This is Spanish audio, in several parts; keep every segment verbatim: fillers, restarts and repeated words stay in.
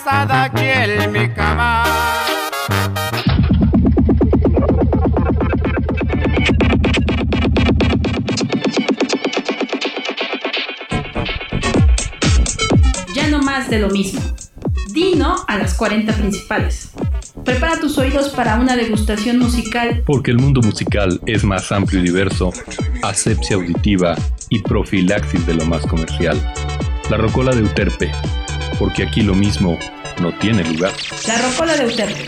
abrazada aquí en mi cama. Ya no más de lo mismo. Di no a las cuarenta principales. Prepara tus oídos para una degustación musical. Porque el mundo musical es más amplio y diverso, asepsia auditiva y profilaxis de lo más comercial. La Rocola de Euterpe, porque aquí lo mismo no tiene lugar. La Rocola de Euterpe.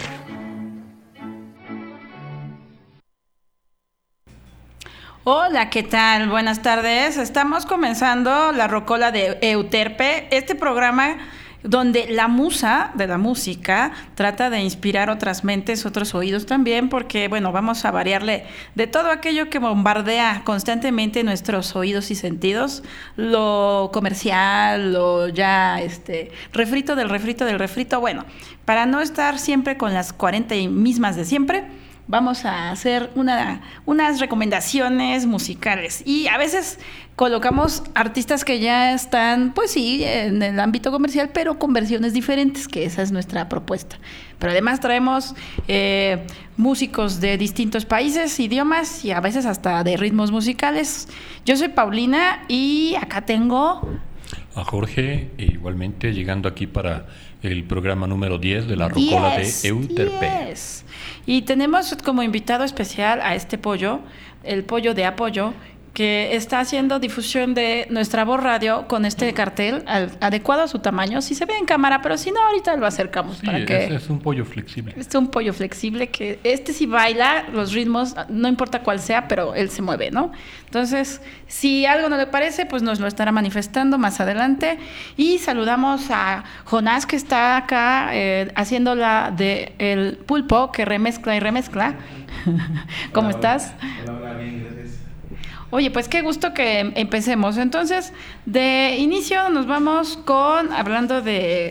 Hola, ¿qué tal? Buenas tardes. Estamos comenzando La Rocola de Euterpe, este programa donde la musa de la música trata de inspirar otras mentes, otros oídos también, porque, bueno, vamos a variarle de todo aquello que bombardea constantemente nuestros oídos y sentidos, lo comercial, lo ya este refrito del refrito del refrito. Bueno, para no estar siempre con las cuarenta mismas de siempre, vamos a hacer una, unas recomendaciones musicales. Y a veces colocamos artistas que ya están, pues sí, en el ámbito comercial, pero con versiones diferentes, que esa es nuestra propuesta. Pero además traemos eh, músicos de distintos países, idiomas y a veces hasta de ritmos musicales. Yo soy Paulina y acá tengo a Jorge, igualmente llegando aquí para el programa número diez de La Rocola diez, de Euterpe. diez. Y tenemos como invitado especial a este pollo, el pollo de apoyo, que está haciendo difusión de nuestra voz radio con este cartel al, adecuado a su tamaño. Si se ve en cámara, pero si no, ahorita lo acercamos. Sí, para es, que es un pollo flexible. Es un pollo flexible que este sí baila los ritmos, no importa cuál sea, pero él se mueve, ¿no? Entonces, si algo no le parece, pues nos lo estará manifestando más adelante. Y saludamos a Jonás, que está acá eh, haciendo la de el pulpo que remezcla y remezcla. ¿Cómo hola, estás? Hola, hola, bien, gracias. Oye, pues qué gusto que empecemos. Entonces, de inicio nos vamos con, hablando de,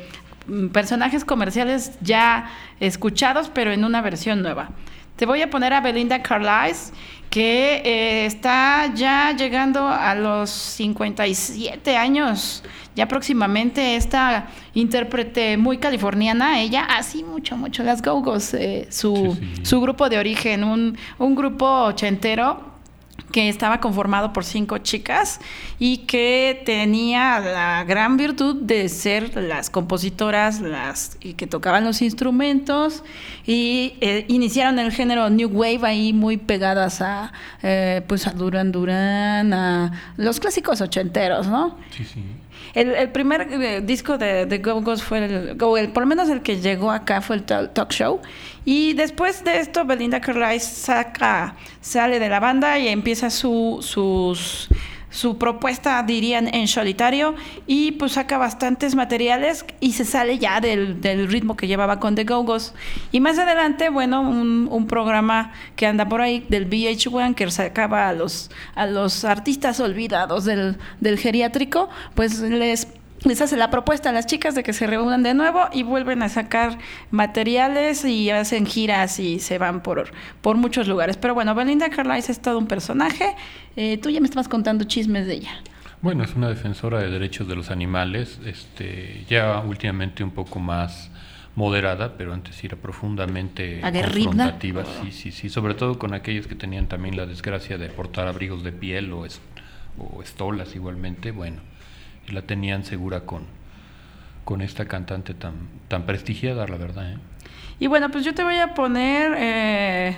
de personajes comerciales ya escuchados, pero en una versión nueva. Te voy a poner a Belinda Carlisle, que eh, está ya llegando a los cincuenta y siete años. Ya próximamente esta intérprete muy californiana, ella así mucho, mucho, las Go-Go's, eh, su, sí, sí. su grupo de origen, un, un grupo ochentero que estaba conformado por cinco chicas y que tenía la gran virtud de ser las compositoras, las y que tocaban los instrumentos y eh, iniciaron el género New Wave ahí muy pegadas a eh, pues a Duran Duran, a los clásicos ochenteros, ¿no? Sí, sí. El, el primer eh, disco de, de Go-Go's fue el, Go, el, por lo menos el que llegó acá fue el Talk Show. Y después de esto, Belinda Carlisle saca, sale de la banda y empieza su, sus, su propuesta, dirían, en solitario. Y pues saca bastantes materiales y se sale ya del, del ritmo que llevaba con The Go-Go's. Y más adelante, bueno, un, un programa que anda por ahí del V H uno que sacaba a los, a los artistas olvidados del, del geriátrico, pues les... les hace la propuesta a las chicas de que se reúnan de nuevo y vuelven a sacar materiales y hacen giras y se van por, por muchos lugares. Pero bueno, Belinda Carlisle es todo un personaje. Eh, tú ya me estabas contando chismes de ella. Bueno, es una defensora de derechos de los animales, este, ya últimamente un poco más moderada, pero antes era profundamente aguerrida, confrontativa. Sí, sí, sí, sobre todo con aquellos que tenían también la desgracia de portar abrigos de piel o, est- o estolas igualmente, bueno. Y la tenían segura con, con esta cantante tan, tan prestigiada, la verdad, ¿eh? Y bueno, pues yo te voy a poner eh,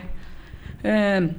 eh,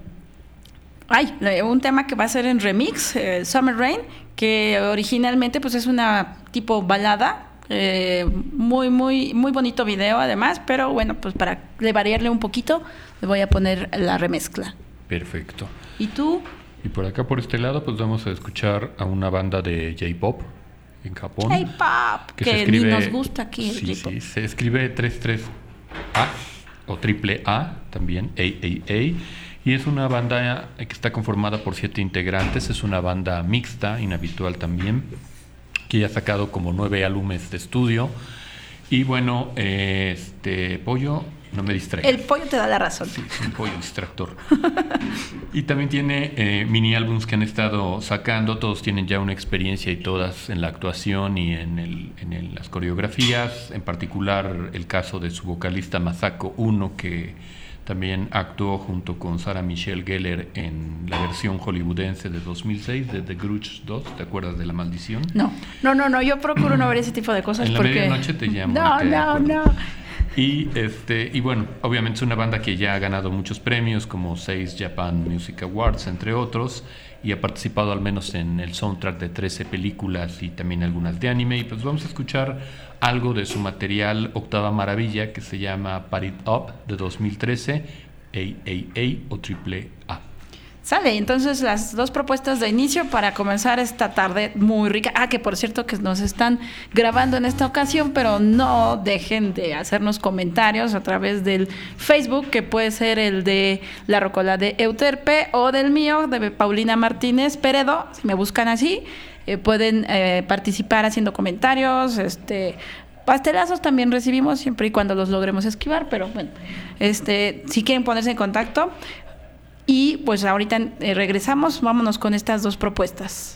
ay, un tema que va a ser en remix, eh, Summer Rain, que originalmente pues es una tipo balada, eh, muy, muy, muy bonito video además, pero bueno, pues para variarle un poquito, le voy a poner la remezcla. Perfecto. ¿Y tú? Y por acá, por este lado, pues vamos a escuchar a una banda de J-Pop en Japón. J-Pop, que, que escribe, ni nos gusta aquí. Sí, sí, se escribe tres tres A o triple A también, A A A. Y es una banda que está conformada por siete integrantes. Es una banda mixta, inhabitual también, que ya ha sacado como nueve álbumes de estudio. Y bueno, eh, este Pollo, no me distraigas. El pollo te da la razón. Sí, es un pollo distractor. Y también tiene eh, mini álbums que han estado sacando, todos tienen ya una experiencia y todas en la actuación y en, el, en el, las coreografías, en particular el caso de su vocalista Masako Uno, que también actuó junto con Sarah Michelle Gellar en la versión hollywoodense de dos mil seis de The Grudge dos. ¿Te acuerdas de La Maldición? No, no, no, no. Yo procuro no ver ese tipo de cosas en la porque... medianoche te llamo. No, te no, acuerdo. no. Y, este, y bueno, obviamente es una banda que ya ha ganado muchos premios, como seis Japan Music Awards, entre otros, y ha participado al menos en el soundtrack de trece películas y también algunas de anime. Y pues vamos a escuchar algo de su material Octava Maravilla, que se llama Party It Up, de dos mil trece, A A A o Triple A. Sale, entonces las dos propuestas de inicio para comenzar esta tarde muy rica. Ah, que por cierto que nos están grabando en esta ocasión, pero no dejen de hacernos comentarios a través del Facebook, que puede ser el de La Rocola de Euterpe o del mío, de Paulina Martínez Peredo. Si me buscan así, eh, pueden eh, participar haciendo comentarios, este... pastelazos también recibimos siempre y cuando los logremos esquivar, pero bueno, este, si quieren ponerse en contacto. Y pues ahorita eh, regresamos, vámonos con estas dos propuestas.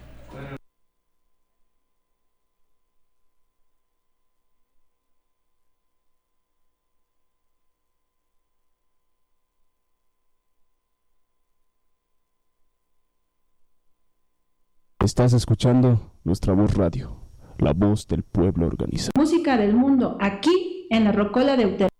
Estás escuchando Nuestra Voz Radio, la voz del pueblo organizado. Música del mundo, aquí en La Rocola de Euterpe.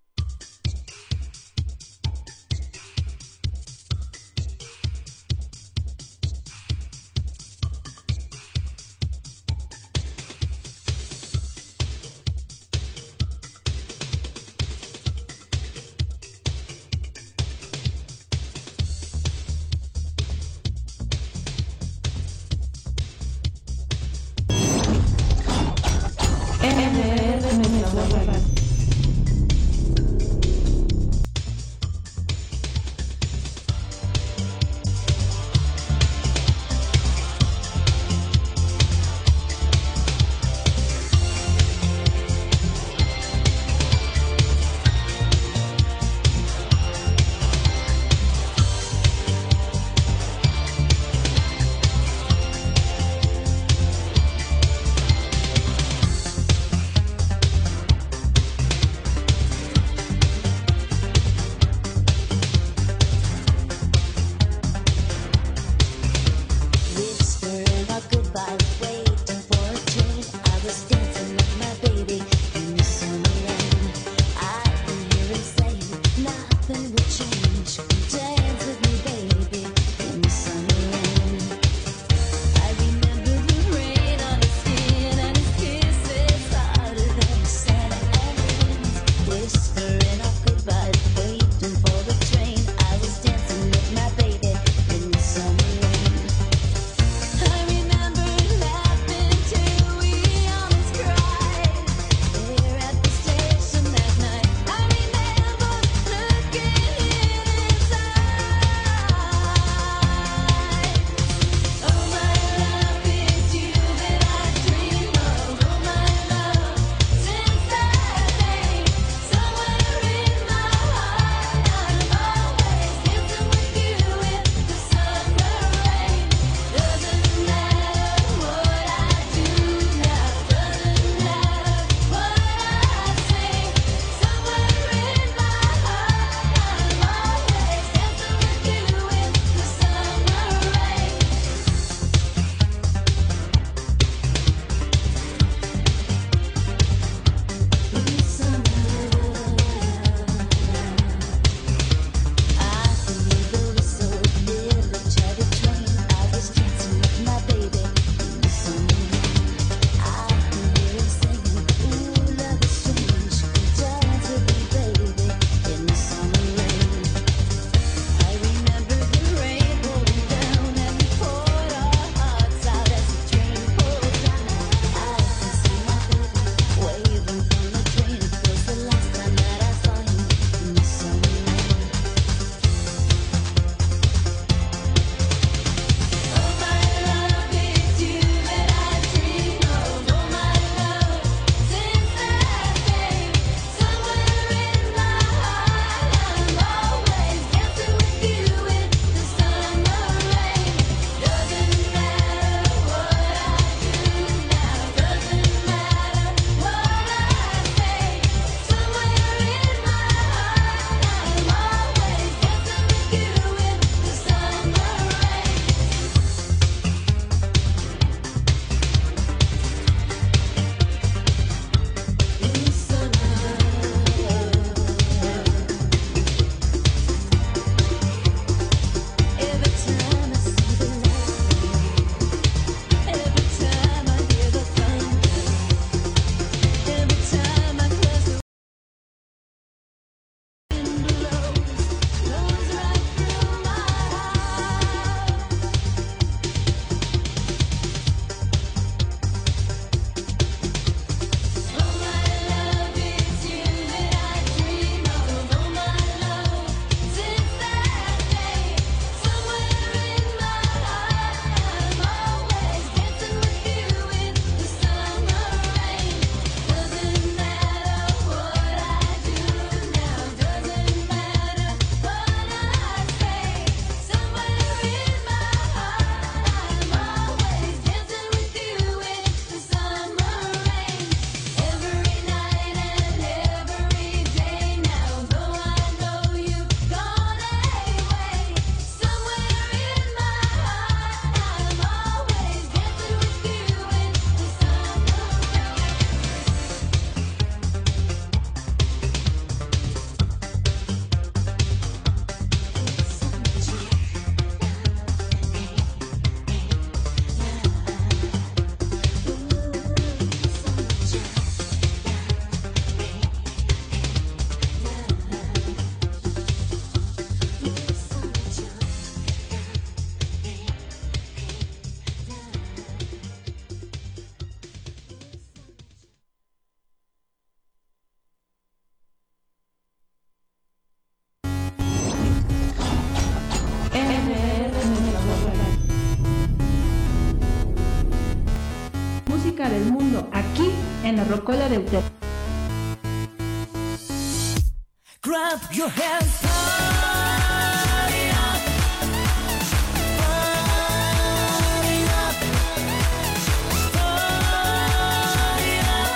en la Rocola de Euterpe. Grab your hands, party up, party up, party up,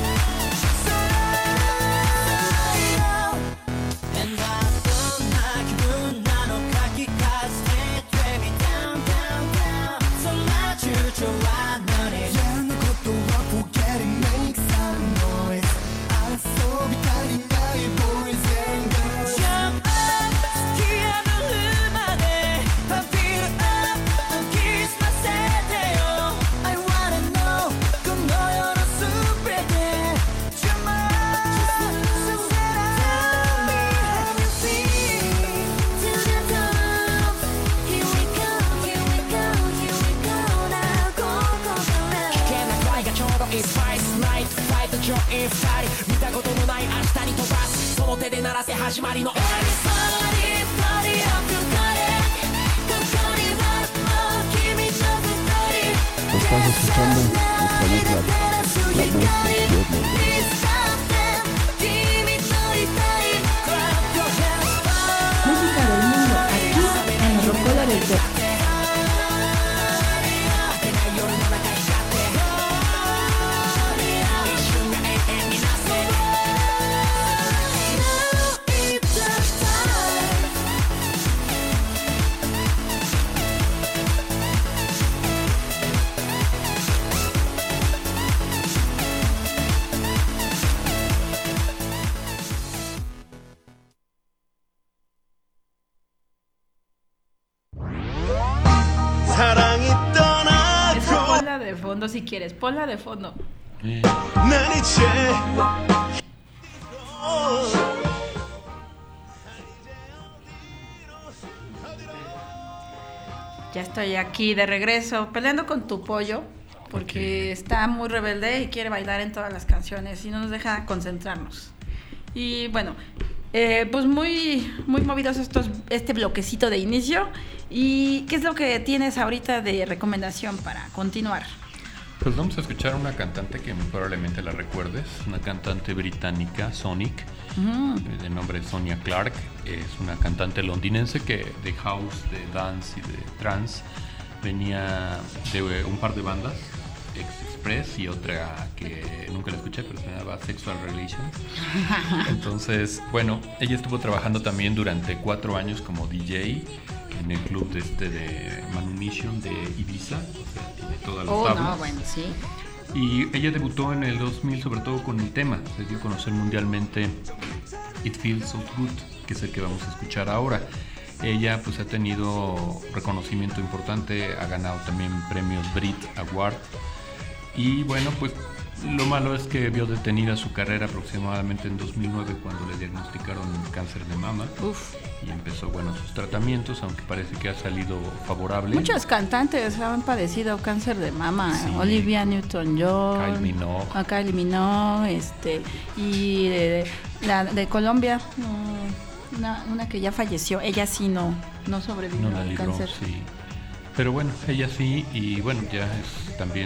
party up. And I don't like you, none of khaki cars, drag me down, down, down. So much you to run on it. Yeah, no good to walk, forget it, make some noise. I'm so tired, boys. Jump up, ski up the lumade, feel up, kiss my seteo. I wanna know, come on, you're a super day. Jump up, so set up, tell me how you feel. To the top, here we go, here we go, here we go. Now go, go, go, now. 危険なフライがちょうどいいスパイスライト、ファイト上位ふたり見たことのない明日に飛ばすその手で鳴らせ始まりの Everybody, party up, ここにはもう君のふたり Estás escuchando nuestra voz radio, la voz del pueblo. Música del mundo, aquí en la Rocola de Euterpe. 사랑이 떠나고 Esa ponla de fondo si quieres, ponla de fondo. Eh, 난 이제 Ya estoy aquí de regreso, peleando con tu pollo, porque Ok. está muy rebelde y quiere bailar en todas las canciones y no nos deja concentrarnos. Y bueno, eh, pues muy, muy movidos estos, este bloquecito de inicio. ¿Y qué es lo que tienes ahorita de recomendación para continuar? Pues vamos a escuchar a una cantante que muy probablemente la recuerdes, una cantante británica, Sonic, Mm. eh, de nombre Sonia Clark. Es una cantante londinense que de house, de dance y de trance venía de eh, un par de bandas, X-Express y otra que nunca la escuché, pero se llamaba Sexual Relations. Entonces, bueno, ella estuvo trabajando también durante cuatro años como D J en el club de este de Manumission de Ibiza, o sea, tiene todas las Oh, tablas. no, bueno, sí. Y ella debutó en el dos mil sobre todo con el tema, se dio a conocer mundialmente It Feels So Good, que es el que vamos a escuchar ahora. Ella pues ha tenido reconocimiento importante, ha ganado también premios Brit Award y bueno, pues lo malo es que vio detenida su carrera aproximadamente en dos mil nueve cuando le diagnosticaron cáncer de mama. Uf. Y empezó, bueno, sus tratamientos, aunque parece que ha salido favorable. Muchos cantantes han padecido cáncer de mama. Sí. Olivia Newton-John, Kylie Minogue. a Kylie Minogue, este, y de, la de Colombia, mm, una, una que ya falleció. Ella sí no, no sobrevivió No la al libró, cáncer. sí. Pero bueno, ella sí, y bueno, ya es también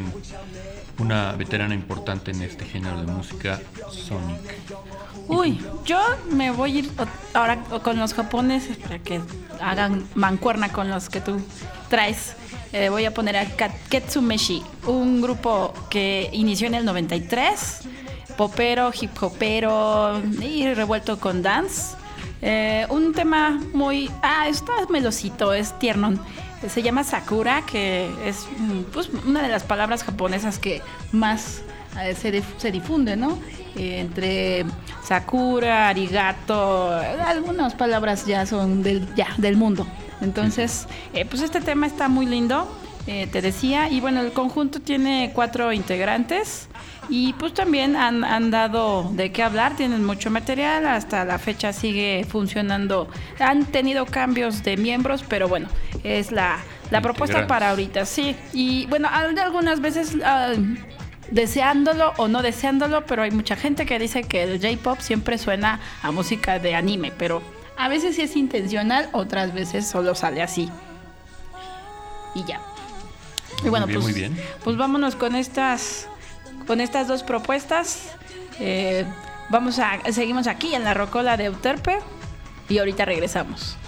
una veterana importante en este género de música, Sonic. Uy, yo me voy a ir o- ahora con los japoneses para que hagan mancuerna con los que tú traes. Eh, voy a poner a Ka- Ketsumeshi, un grupo que inició en el noventa y tres, popero, hip hopero y revuelto con dance. Eh, un tema muy... Ah, está melosito, es tierno. Se llama Sakura, que es mm, pues, una de las palabras japonesas que más eh, se, dif- se difunde, ¿no? Eh, entre Sakura, arigato, algunas palabras ya son del, ya, del mundo. Entonces, eh, pues este tema está muy lindo, eh, te decía. Y bueno, el conjunto tiene cuatro integrantes y pues también han, han dado de qué hablar, tienen mucho material, hasta la fecha sigue funcionando. Han tenido cambios de miembros, pero bueno, es la, la propuesta Integrantes. para ahorita, sí. Y bueno, al- algunas veces... ah, deseándolo o no deseándolo, pero hay mucha gente que dice que el J-pop siempre suena a música de anime, pero a veces sí es intencional, otras veces solo sale así. Y ya. Y bueno, Muy bien, pues, muy bien. pues vámonos con estas con estas dos propuestas. Eh, vamos a seguimos aquí en la Rocola de Euterpe y ahorita regresamos.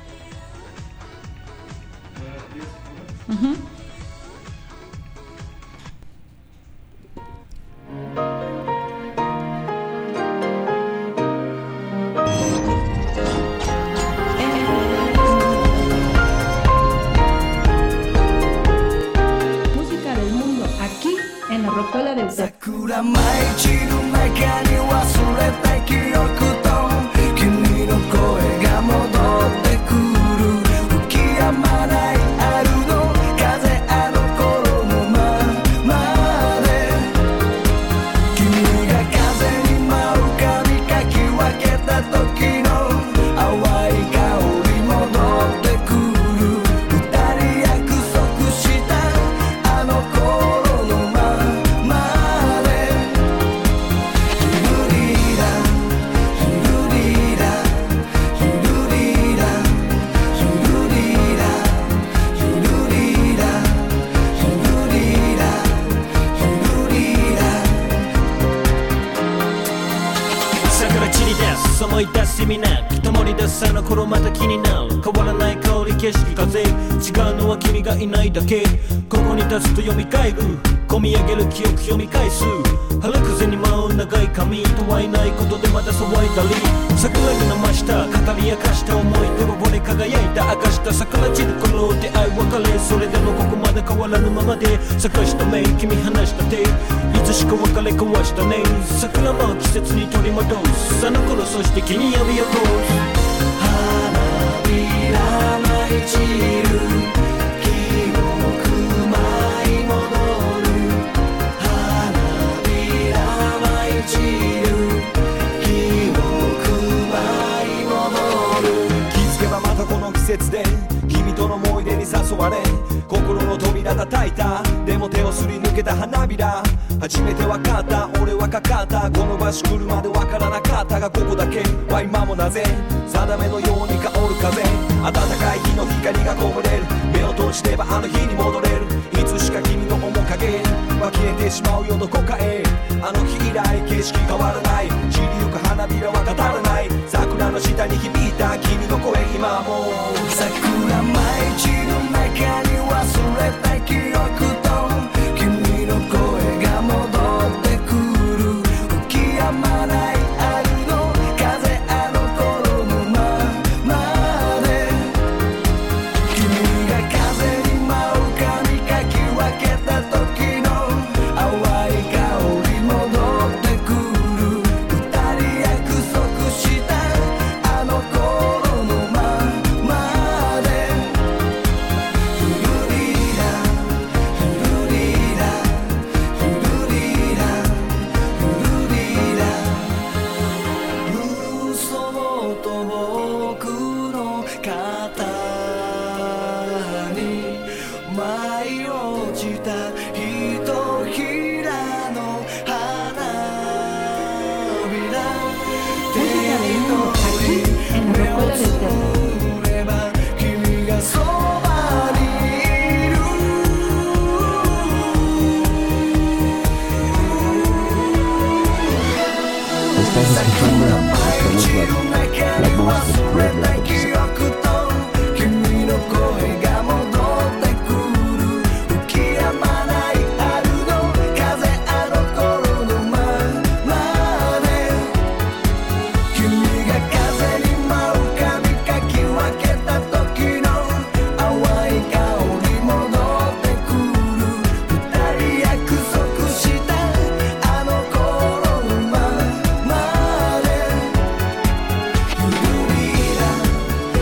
Uh-huh. Música del mundo aquí en la Rocola de Euterpe. 桜舞い散る中に忘れた記憶と君の声が戻ってくる吹き止まない春の風あの頃のままで君が風に舞う髪かき分けた時の淡い香り戻ってくる二人約束したあの頃のままでゆるりらゆるりらゆるりらゆるりらゆるりらゆるりらゆるりら桜散り出す思い出す意味なく灯り出すあの頃また気になる変わらない香り景色風違うのは君がいないだけここに立つと蘇る込み上げる記憶読み返す春風に舞う長い髪とはいないことでまだ騒いだり桜に生した語り明かした思い出は俺輝いた明かした桜散る頃出会い別れそれでもここまで変わらぬままで咲かした目君離した手いつしか別れ交わしたね桜舞う季節に取り戻すあの頃そして君呼び起こす花びら舞い散る記憶舞い戻る花びら舞い散る記憶舞い戻る気づけばまたこの季節で君との思い出に誘われ心の扉叩いたでも手をすり抜けた花びら初めて分かった俺はかかったこの場所来るまで分からなかったがここだけは今もなぜ定めのように香る風暖かい日の光がこぼれる目を閉じればあの日に戻れるいつしか君の面影は消えてしまうよどこかへあの日以来景色変わらない散りゆく花びらは語らない桜の下に響いた君の声今も桜舞い散る中に忘れた記憶と君の声が戻ってくる吹き止まない春の風あの頃のままで君が風に舞う髪かき分けた時の淡い香り戻ってくる二人約束したあの頃のままでゆるりらゆるりらゆるりらゆるりら嘘と僕の肩に舞い落ちたひとひらの花びら手に取り目をつぶれば君がそばにいる Estás escuchando nuestra voz radio, la voz del pueblo. 記憶と君の声が戻ってくる吹き止まない春の風あの頃のままで君が風に舞う髪かき分けた時の淡い香り戻ってくる二人約束したあの頃のままでゆるりら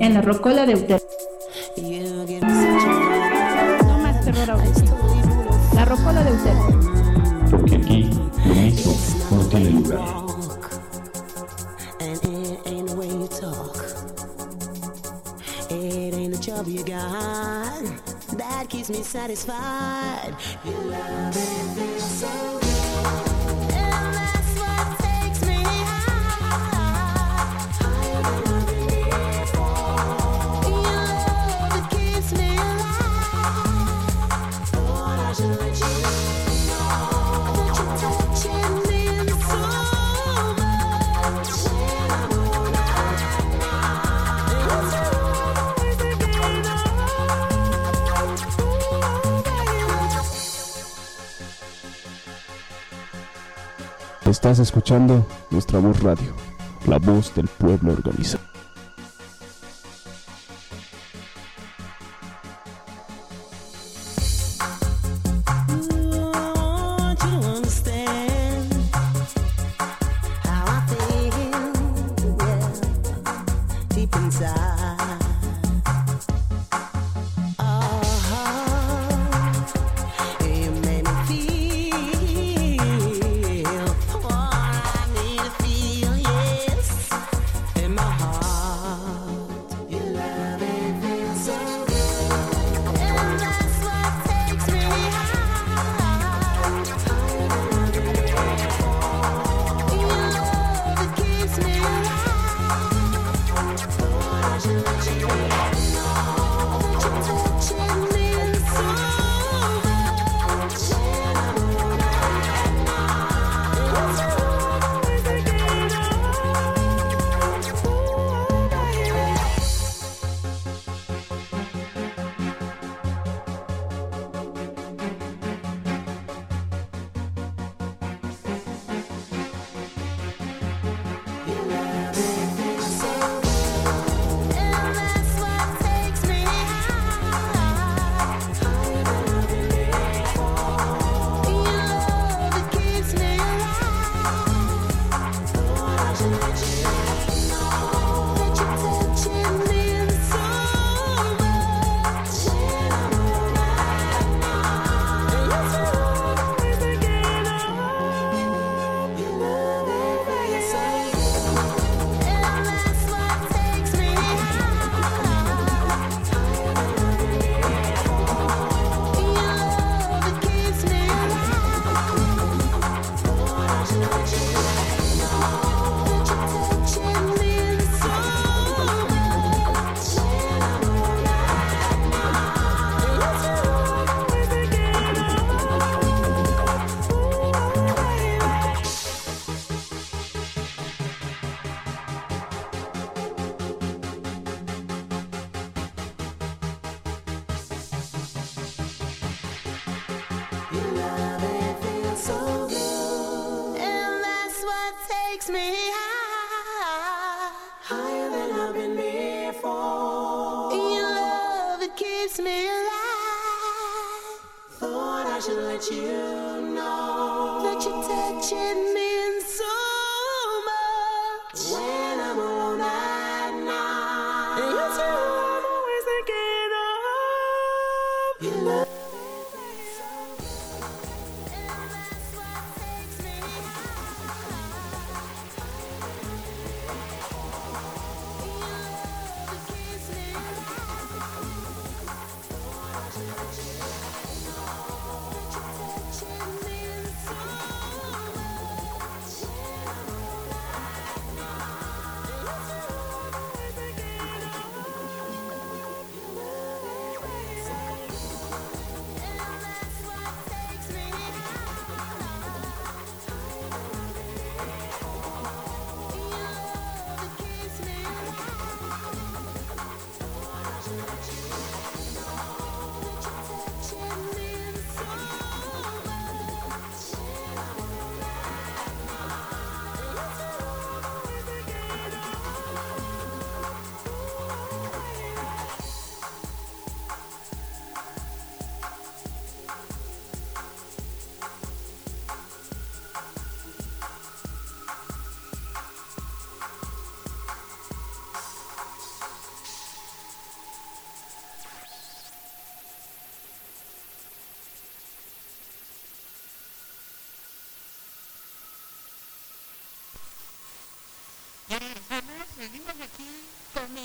en la Rocola de Euterpe. You give me such a No más terror auditivo. La Rocola de Euterpe. Porque aquí lo mismo no tiene lugar. walk, and it ain't the way you talk. It ain't the job you got that keeps me satisfied. Your love it feels so good, and that's what takes me high. Higher than I've been before. Your love it keeps me alive. Thought I should let you know that you're touching me so much. When I'm all night now, it's always again. Estás escuchando Nuestra Voz Radio, la voz del pueblo organizado. I want you to understand how I feel, yeah, deep inside. Oh, you made me feel what I need to feel, yes, in my heart. Your love it feels so good, and that's what takes me high. Your love it keeps me alive. Thought I should let you know that you're touching me so much. When I'm all night now, it's always again. Oh, baby. Your love it feels so good, and that's what takes me high. Higher than I've been before. Your love it keeps me alive. Thought I should let you know that you're touching me so much. When I'm all night now, it's always again. Your love it feels so good, and that's what takes me high. Higher than I've been before. Your love it keeps me alive. Thought I should let you know that you're touching me so much. When I'm all night now, it's always again. Ooh, baby. Your love it feels so good, and that's what takes me high. Higher than I've been before. Your love it keeps me alive. Thought I should let you know that you're touching me so much. When I'm all night now, it's always again. Your love. And that's what takes me high. Your love it keeps me alive. Thought I should let you know that you're touching me so much. When I'm all night now, it's always again. Your love it feels so good, and that's what takes me high. Your love it keeps me alive. Thought I should let you know that you're touching me so much. When I'm all night now, it's always again.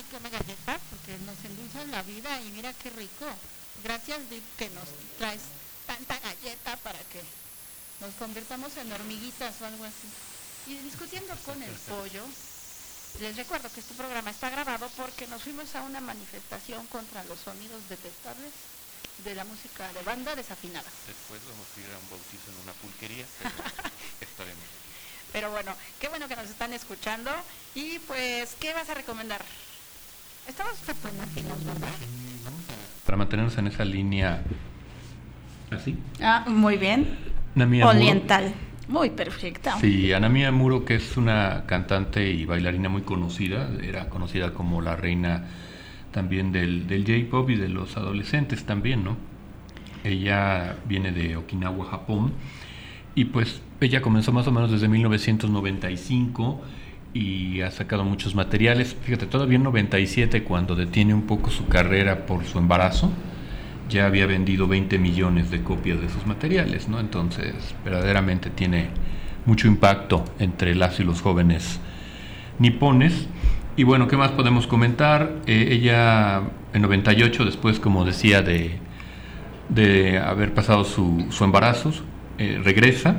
come galleta porque nos endulzan la vida y mira qué rico. Gracias, Dip, que nos traes tanta galleta para que nos convirtamos en hormiguitas o algo así. Y discutiendo con el pollo, les recuerdo que este programa está grabado porque nos fuimos a una manifestación contra los sonidos detestables de la música de banda desafinada. Después vamos a ir a un bautizo en una pulquería, pero estaremos. Pero bueno, qué bueno que nos están escuchando. Y pues, ¿qué vas a recomendar? Estamos fotográficos, ¿verdad? Para mantenernos en esa línea así. Ah, muy bien. Nami Amuro. Oriental. Muy perfecta. Sí, Nami Amuro, que es una cantante y bailarina muy conocida, era conocida como la reina también del, del J-pop y de los adolescentes también, ¿no? Ella viene de Okinawa, Japón, y pues ella comenzó más o menos desde mil novecientos noventa y cinco y ha sacado muchos materiales. Fíjate, todavía en noventa y siete, cuando detiene un poco su carrera por su embarazo, ya había vendido veinte millones de copias de sus materiales, ¿no? Entonces, verdaderamente tiene mucho impacto entre las y los jóvenes nipones. Y bueno, ¿qué más podemos comentar? Eh, ella en noventa y ocho, después, como decía, de, de haber pasado su, su embarazo, eh, regresa.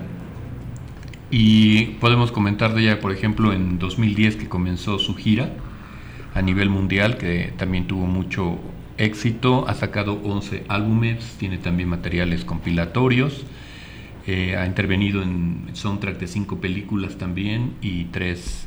Y podemos comentar de ella, por ejemplo, en dos mil diez, que comenzó su gira a nivel mundial, que también tuvo mucho éxito. Ha sacado once álbumes, tiene también materiales compilatorios, eh, ha intervenido en soundtrack de cinco películas también y tres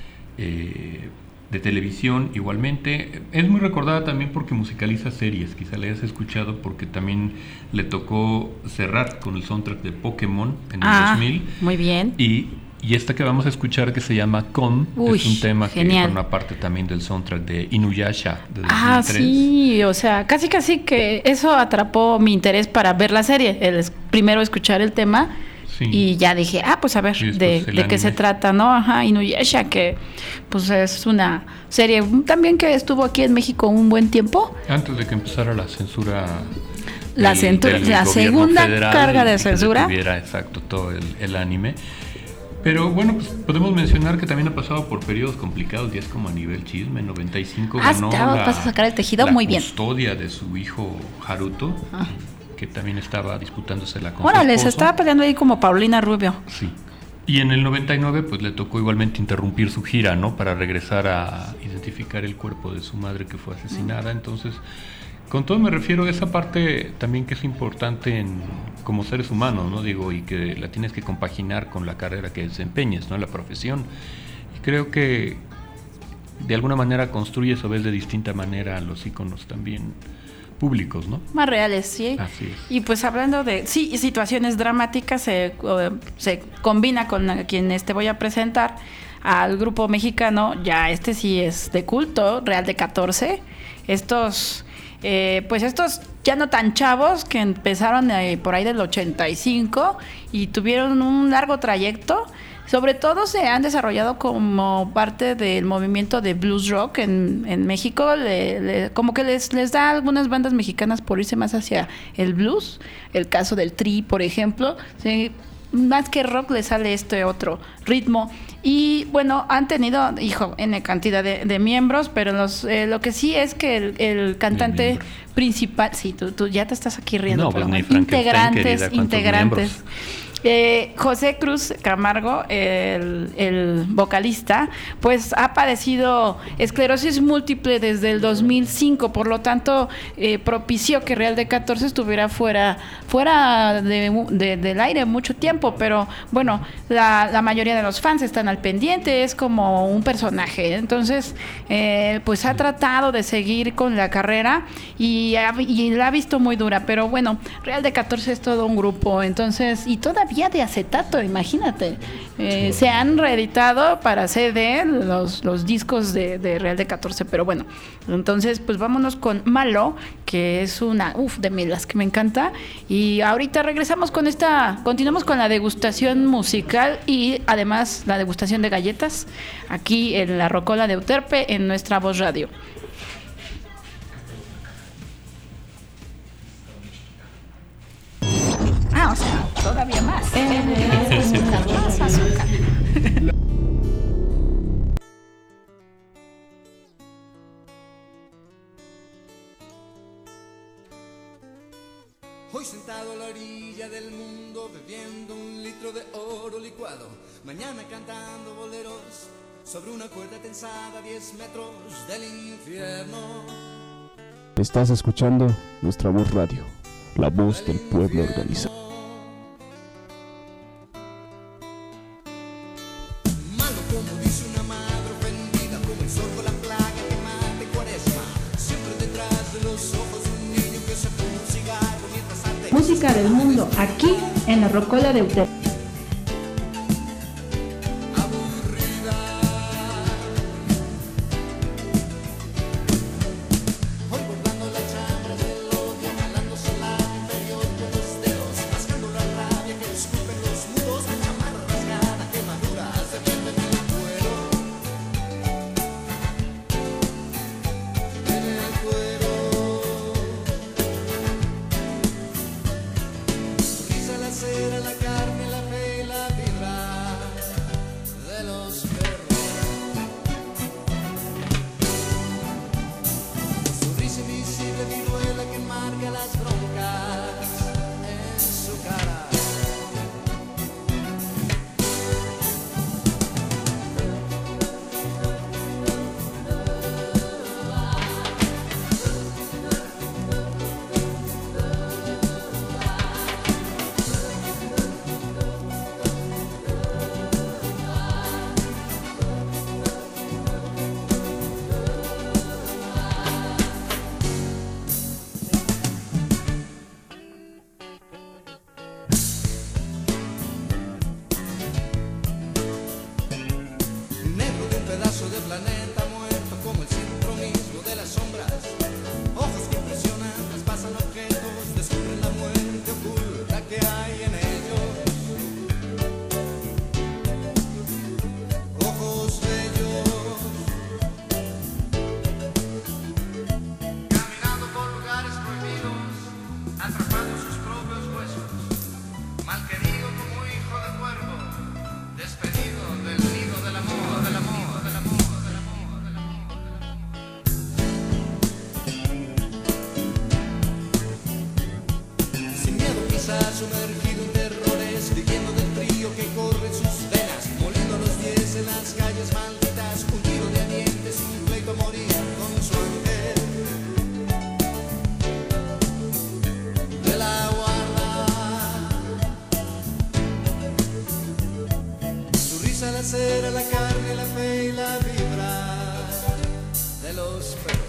eh, de televisión igualmente. Es muy recordada también porque musicaliza series, quizá la hayas escuchado porque también le tocó cerrar con el soundtrack de Pokémon en el ah, dos mil. Muy bien. Y, y esta que vamos a escuchar, que se llama Con, Uy, es un tema genial. que forma parte también del soundtrack de Inuyasha de dos mil tres. Ah, sí, o sea, casi casi que eso atrapó mi interés para ver la serie. El es- primero escuchar el tema. Sí. Y ya dije, ah, pues a ver, Y después de, el de qué anime. se trata, ¿no? Ajá, Inuyasha, que pues es una serie también que estuvo aquí en México un buen tiempo. Antes de que empezara la censura, La del- centu- del la gobierno segunda federal, carga de y que se censura. detuviera, exacto, todo el, el anime. Pero bueno, pues podemos mencionar que también ha pasado por periodos complicados, ya es como a nivel chisme. En noventa y cinco Ah, ganó ya la, vas a sacar el tejido, la muy bien. custodia de su hijo Haruto, Ah. que también estaba disputándosela con Órale, su se esposo. estaba peleando ahí como Paulina Rubio. Sí. Y en el noventa y nueve pues le tocó igualmente interrumpir su gira, ¿no? Para regresar a identificar el cuerpo de su madre que fue asesinada. Entonces, con todo me refiero a esa parte también que es importante en, como seres humanos, ¿no? Digo, y que la tienes que compaginar con la carrera que desempeñes, ¿no? La profesión. Y creo que de alguna manera construyes o ves de distinta manera a los íconos también públicos, ¿no? Más reales, sí. Así es. Y pues hablando de, sí, situaciones dramáticas, se, eh, se combina con a quienes te voy a presentar al grupo mexicano, ya este sí es de culto, Real de catorce. Estos, eh, pues estos ya no tan chavos que empezaron eh, por ahí del ochenta y cinco y tuvieron un largo trayecto. Sobre todo se han desarrollado como parte del movimiento de blues rock en, en México. Le, le, como que les, les da a algunas bandas mexicanas por irse más hacia el blues. El caso del Tri, por ejemplo. Sí, más que rock le sale este otro ritmo. Y bueno, han tenido, hijo, N cantidad de, de miembros, pero los, eh, lo que sí es que el, el cantante principal, sí, tú, tú ya te estás aquí riendo, No, pero pues ni Frankenstein, integrantes, querida, ¿cuántos integrantes. miembros? Eh, José Cruz Camargo, el, el vocalista, pues ha padecido esclerosis múltiple desde el dos mil cinco, por lo tanto eh, propició que Real de catorce estuviera fuera, fuera de, de, del aire mucho tiempo, pero bueno, la, la mayoría de los fans están al pendiente, es como un personaje, entonces eh, pues ha tratado de seguir con la carrera y, ha, y la ha visto muy dura, pero bueno, Real de catorce es todo un grupo, entonces, y todavía de acetato, imagínate. Eh, se han reeditado para C D los, los discos de, de Real de catorce, pero bueno, entonces pues vámonos con Malo, que es una, uff, de las que me encanta, y ahorita regresamos con esta, continuamos con la degustación musical y además la degustación de galletas, aquí en la Rocola de Euterpe, en nuestra Voz Radio. Ah, o sea, todavía más. Eh, azúcar, más azúcar. Hoy sentado a la orilla del mundo, bebiendo un litro de oro licuado. Mañana cantando boleros sobre una cuerda tensada a diez metros del infierno. Estás escuchando Nuestra Voz Radio, la voz del pueblo organizado. Malo como dice una madre ofendida, como el sol con la plaga que mata en Cuaresma. Siempre detrás de los ojos un niño que sacó un cigarro mientras arte. Música del mundo, aquí en la Rocola de Euterpe. Sumergido en terrores, viviendo del frío que corre en sus venas, moliendo los pies en las calles malditas, un tiro de alientes, un pleito a morir con su ángel de la guarda. Su risa, la cera, la carne, la fe y la vibra de los perros.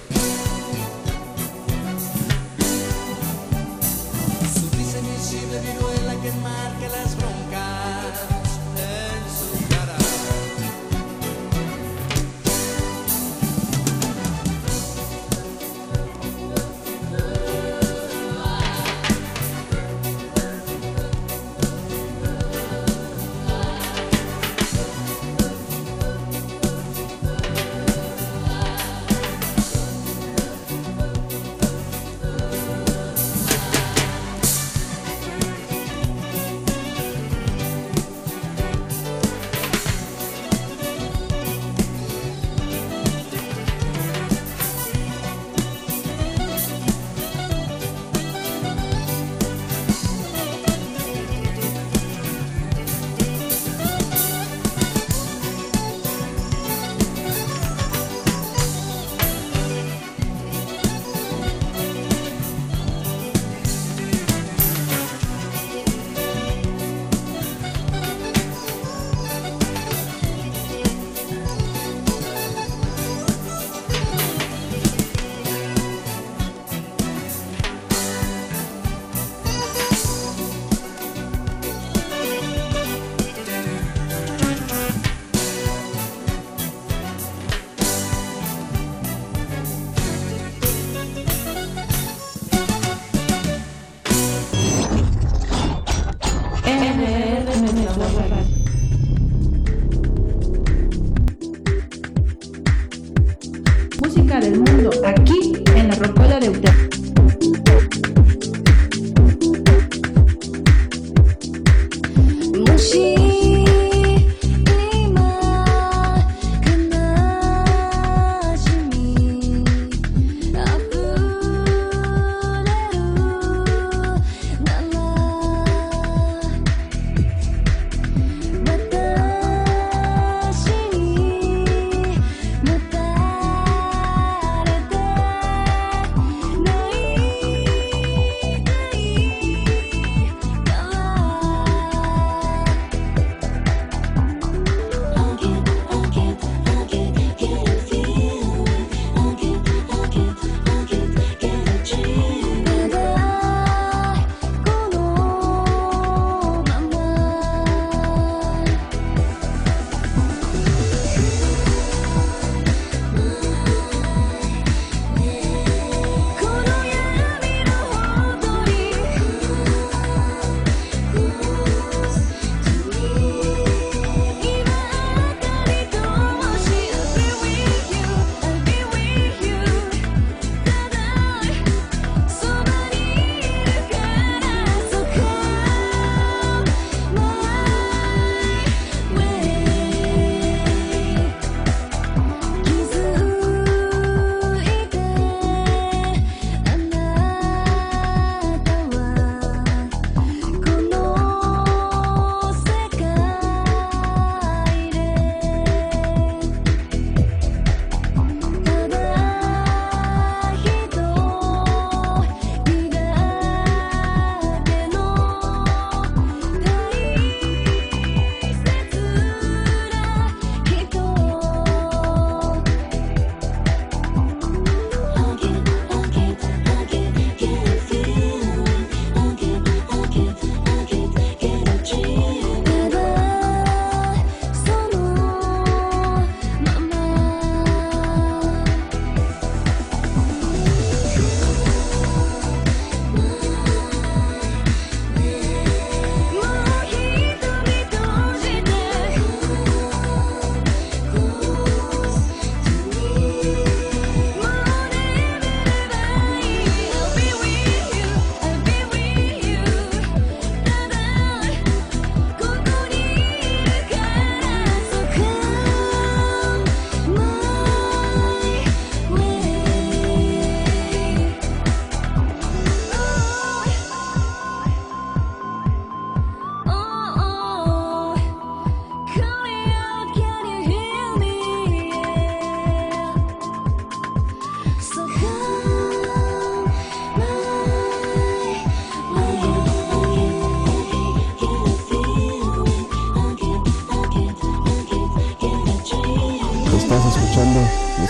Invisible viruela que enmarca las broncas en su cara. Música del mundo, aquí en la Rocola de Euterpe.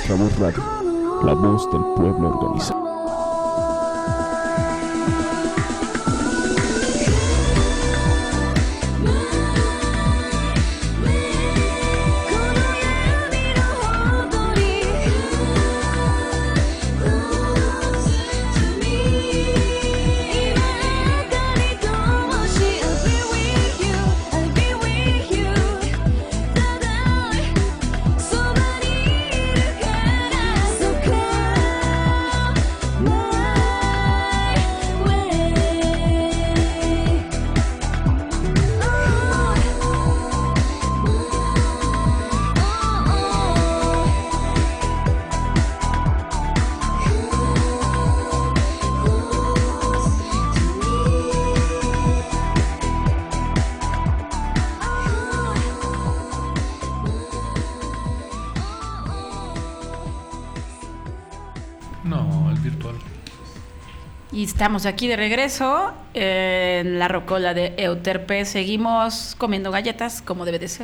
Nuestra Voz Radio, la voz del pueblo organizado. No, el virtual. Y estamos aquí de regreso eh, en la rocola de Euterpe. Seguimos comiendo galletas como debe de ser.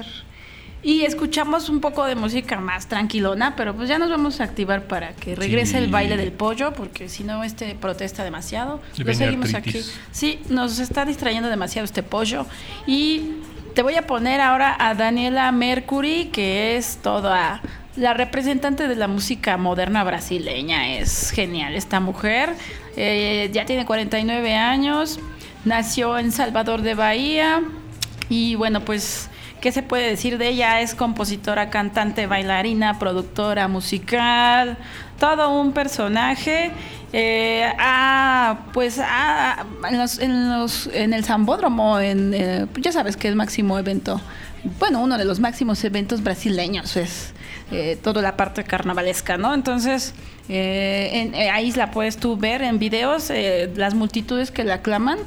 Y escuchamos un poco de música más tranquilona, pero pues ya nos vamos a activar para que regrese Sí. el baile del pollo, porque si no este protesta demasiado. Le Lo viene seguimos artritis. aquí. Sí, nos está distrayendo demasiado este pollo. Y te voy a poner ahora a Daniela Mercury, que es toda la representante de la música moderna brasileña. Es genial esta mujer. Eh, ya tiene cuarenta y nueve años, nació en Salvador de Bahía y bueno, pues ¿qué se puede decir de ella? Es compositora, cantante, bailarina, productora musical, todo un personaje. Eh, ah, pues ah, en, los, en, los, en el Sambódromo, en, eh, ya sabes que es máximo evento, bueno, uno de los máximos eventos brasileños es eh, toda la parte carnavalesca, ¿no? Entonces, eh, en, eh, ahí la puedes tú ver en videos, eh, las multitudes que la aclaman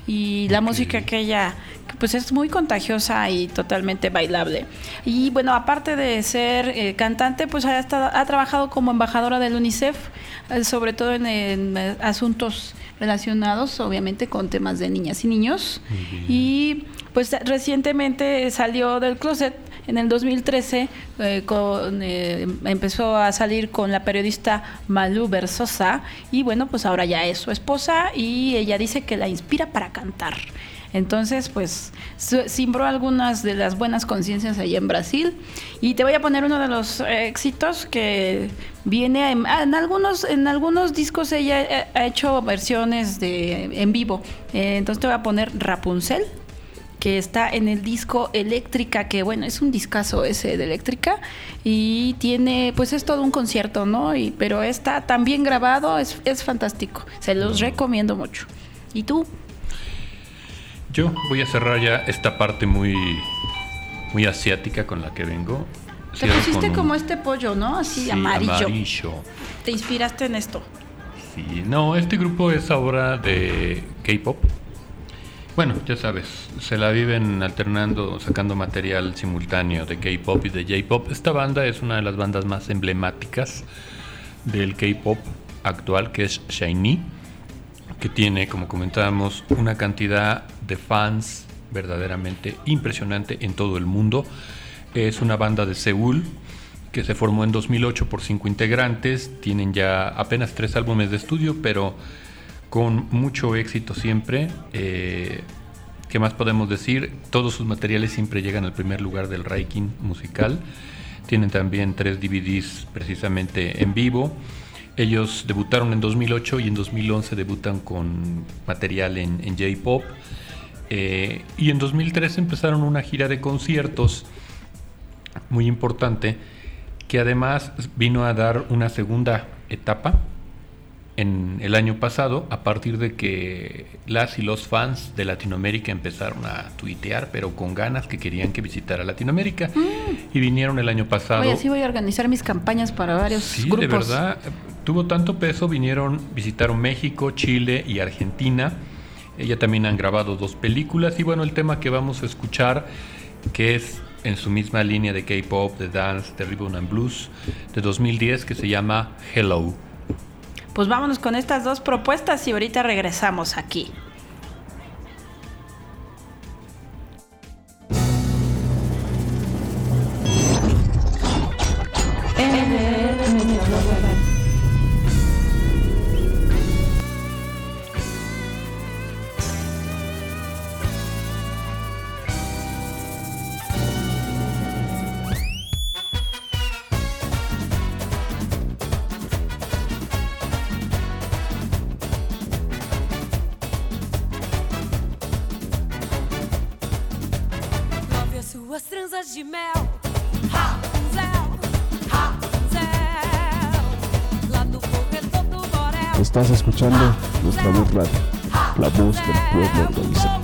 y la Ok. música que ella pues es muy contagiosa y totalmente bailable. Y bueno, aparte de ser eh, cantante, pues ha, estado, ha trabajado como embajadora del UNICEF, eh, sobre todo en, en eh, asuntos relacionados, obviamente, con temas de niñas y niños. Muy bien. Y pues recientemente salió del closet. En el dos mil trece eh, con, eh, empezó a salir con la periodista Malú Versosa y bueno, pues ahora ya es su esposa y ella dice que la inspira para cantar. Entonces, pues, simbró algunas de las buenas conciencias allá en Brasil. Y te voy a poner uno de los eh, éxitos que viene en, en algunos en algunos discos. Ella eh, ha hecho versiones de en vivo. Eh, entonces te voy a poner Rapunzel, que está en el disco Eléctrica, que bueno, es un discazo ese de Eléctrica. Y tiene, pues es todo un concierto, ¿no? Y, pero está tan bien grabado, es, es fantástico. Se los recomiendo mucho. ¿Y tú? Yo voy a cerrar ya esta parte muy, muy asiática con la que vengo. Te Cierro pusiste con un- como este pollo, ¿no? Así Sí, amarillo. amarillo. Te inspiraste en esto. Sí, no, este grupo es ahora de K-pop. Bueno, ya sabes, se la viven alternando, sacando material simultáneo de K-pop y de J-pop. Esta banda es una de las bandas más emblemáticas del K-pop actual, que es SHINee, que tiene, como comentábamos, una cantidad de fans verdaderamente impresionante en todo el mundo. Es una banda de Seúl que se formó en dos mil ocho por cinco integrantes. Tienen ya apenas tres álbumes de estudio, pero con mucho éxito siempre. Eh, ¿Qué más podemos decir? Todos sus materiales siempre llegan al primer lugar del ranking musical. Tienen también tres D V Ds precisamente en vivo. Ellos debutaron en dos mil ocho y en dos mil once debutan con material en, en J-pop. Eh, y en dos mil trece empezaron una gira de conciertos muy importante, que además vino a dar una segunda etapa en el año pasado, a partir de que las y los fans de Latinoamérica empezaron a tuitear, pero con ganas, que querían que visitara Latinoamérica. Mm. Y vinieron el año pasado. Oye, así voy a organizar mis campañas para varios sí, grupos. de verdad, tuvo tanto peso, vinieron, visitaron México, Chile y Argentina. Ella también han grabado dos películas. Y bueno, el tema que vamos a escuchar, que es en su misma línea de K-pop, de dance, de rhythm and blues, de dos mil diez, que se llama Hello. Pues vámonos con estas dos propuestas y ahorita regresamos aquí. N R M cinzas de mel. Rapunzel, Rapunzel, lá no corredor do Borel. Estás escuchando nuestra voz radio, la voz del pueblo organizado.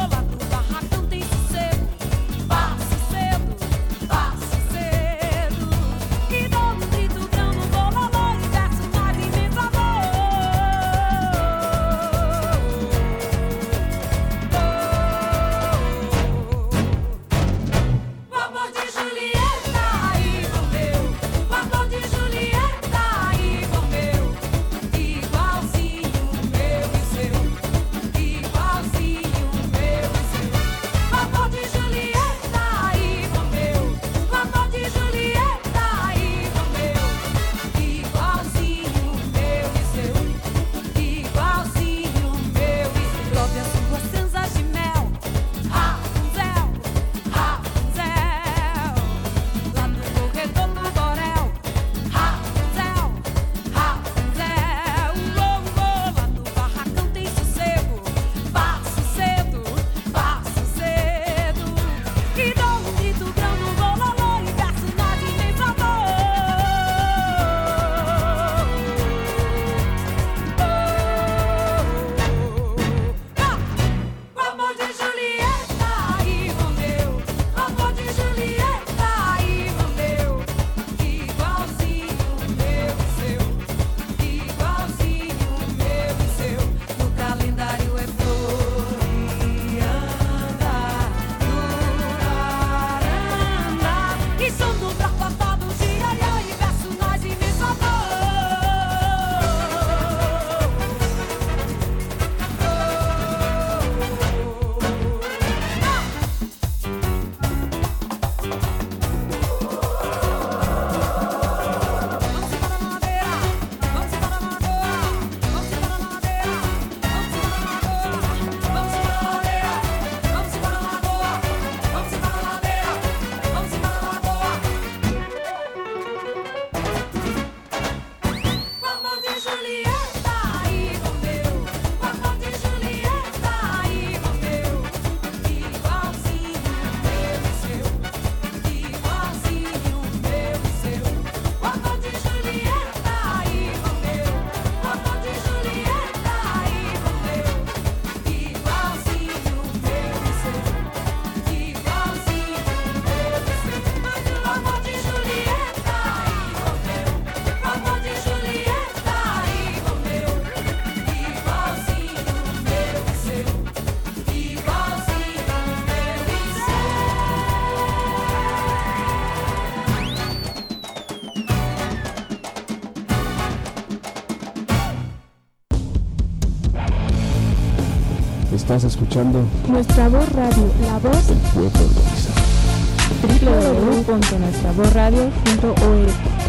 Estás escuchando Nuestra Voz Radio, la voz del pueblo organizado. doble u doble u doble u punto nuestra voz radio punto org.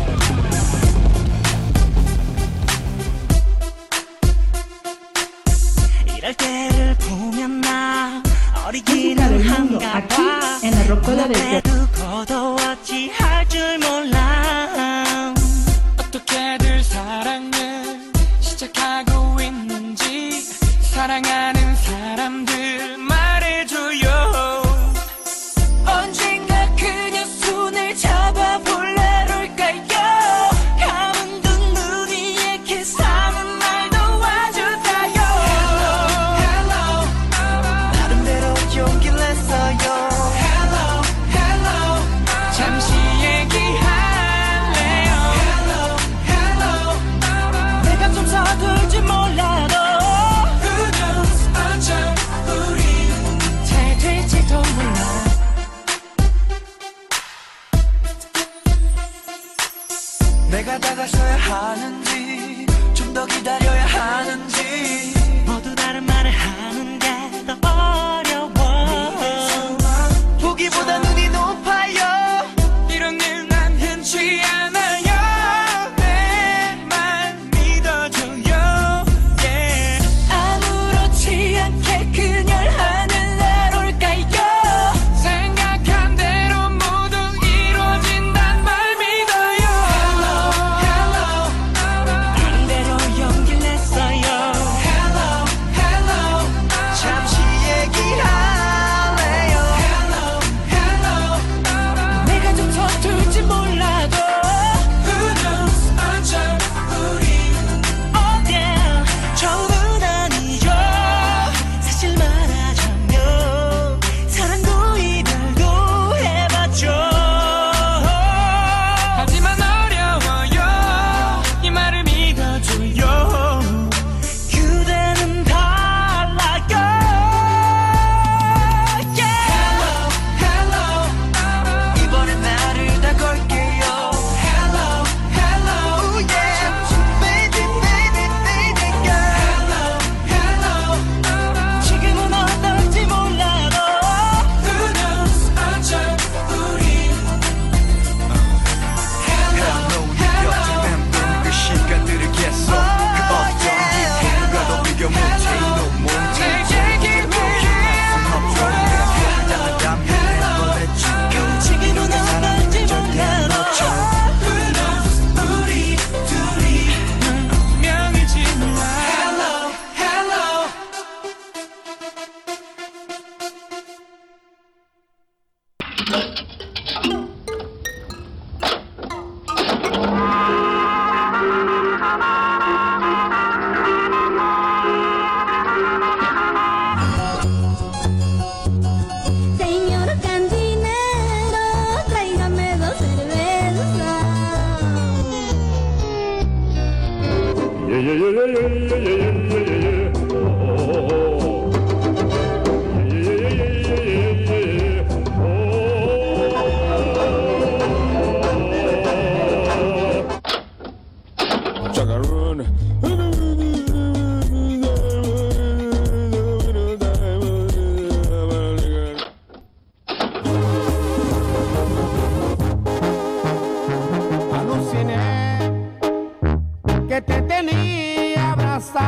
Música del mundo, aquí en la Rocola del Pueblo. 어떻게들 사랑을 시작하고 있는지 사랑하는 사람들 말해줘요. 언젠가 그녀 손을 잡아볼래럴까요? 감은 두 눈 위에 키스하는 날 도와줄까요? Hello, hello 나름대로 용기를 냈어요. Hello, hello 잠시 얘기할래요. Hello, hello 내가 좀 서툴지 몰라도 Who knows 어쩜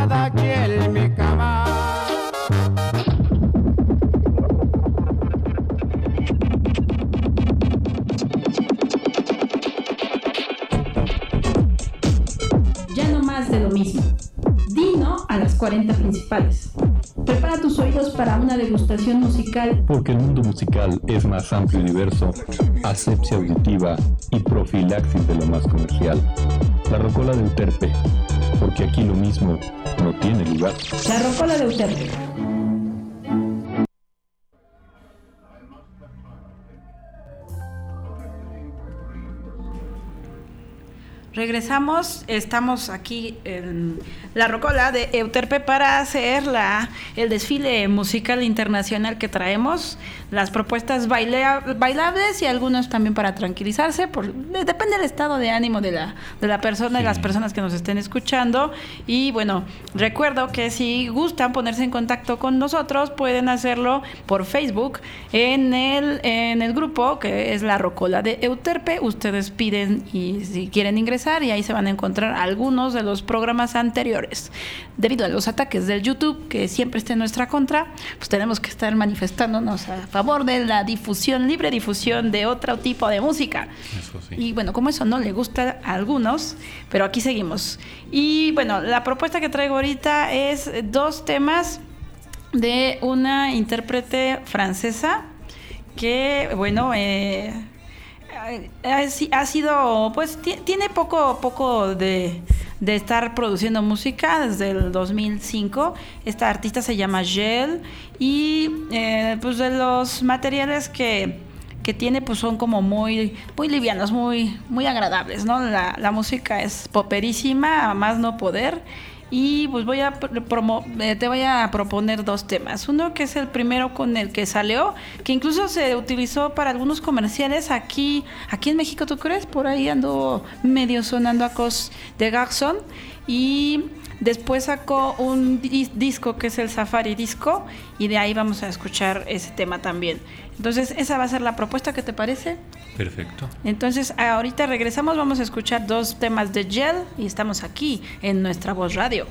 acomodada aquí en mi cama. Ya no más de lo mismo. Dino a las cuarenta principales. Prepara tus oídos para una degustación musical. Porque el mundo musical es más amplio y diverso, asepsia auditiva y profilaxis de lo más comercial. La Rocola de Euterpe, porque aquí lo mismo no tiene lugar. La Rocola de Euterpe. Regresamos, estamos aquí en la Rocola de Euterpe para hacer la, el desfile musical internacional que traemos, las propuestas baila, bailables y algunos también para tranquilizarse, por, depende del estado de ánimo de la, de la persona y sí. Las personas que nos estén escuchando. Y bueno, recuerdo que si gustan ponerse en contacto con nosotros, pueden hacerlo por Facebook en el, en el grupo que es la Rocola de Euterpe. Ustedes piden y si quieren ingresar, y ahí se van a encontrar algunos de los programas anteriores. Debido a los ataques del YouTube, que siempre está en nuestra contra, pues tenemos que estar manifestándonos a favor de la difusión, libre difusión de otro tipo de música. Eso sí. Y bueno, como eso no le gusta a algunos, pero aquí seguimos. Y bueno, la propuesta que traigo ahorita es dos temas de una intérprete francesa que, bueno, eh, ha sido, pues t- tiene poco poco de, de estar produciendo música desde el dos mil cinco. Esta artista se llama Gel y eh, pues de los materiales que, que tiene pues son como muy muy livianos, muy muy agradables, ¿no? La, la música es poperísima, a más no poder. Y pues voy a promo, eh, te voy a proponer dos temas. Uno que es el primero con el que salió, que incluso se utilizó para algunos comerciales aquí, aquí en México, ¿tú crees? Por ahí ando medio sonando a cos de Garçon. Y después sacó un dis- disco que es el Safari Disco, y de ahí vamos a escuchar ese tema también. Entonces esa va a ser la propuesta, ¿qué te parece? Perfecto. Entonces ahorita regresamos, vamos a escuchar dos temas de Gel y estamos aquí en Nuestra Voz Radio.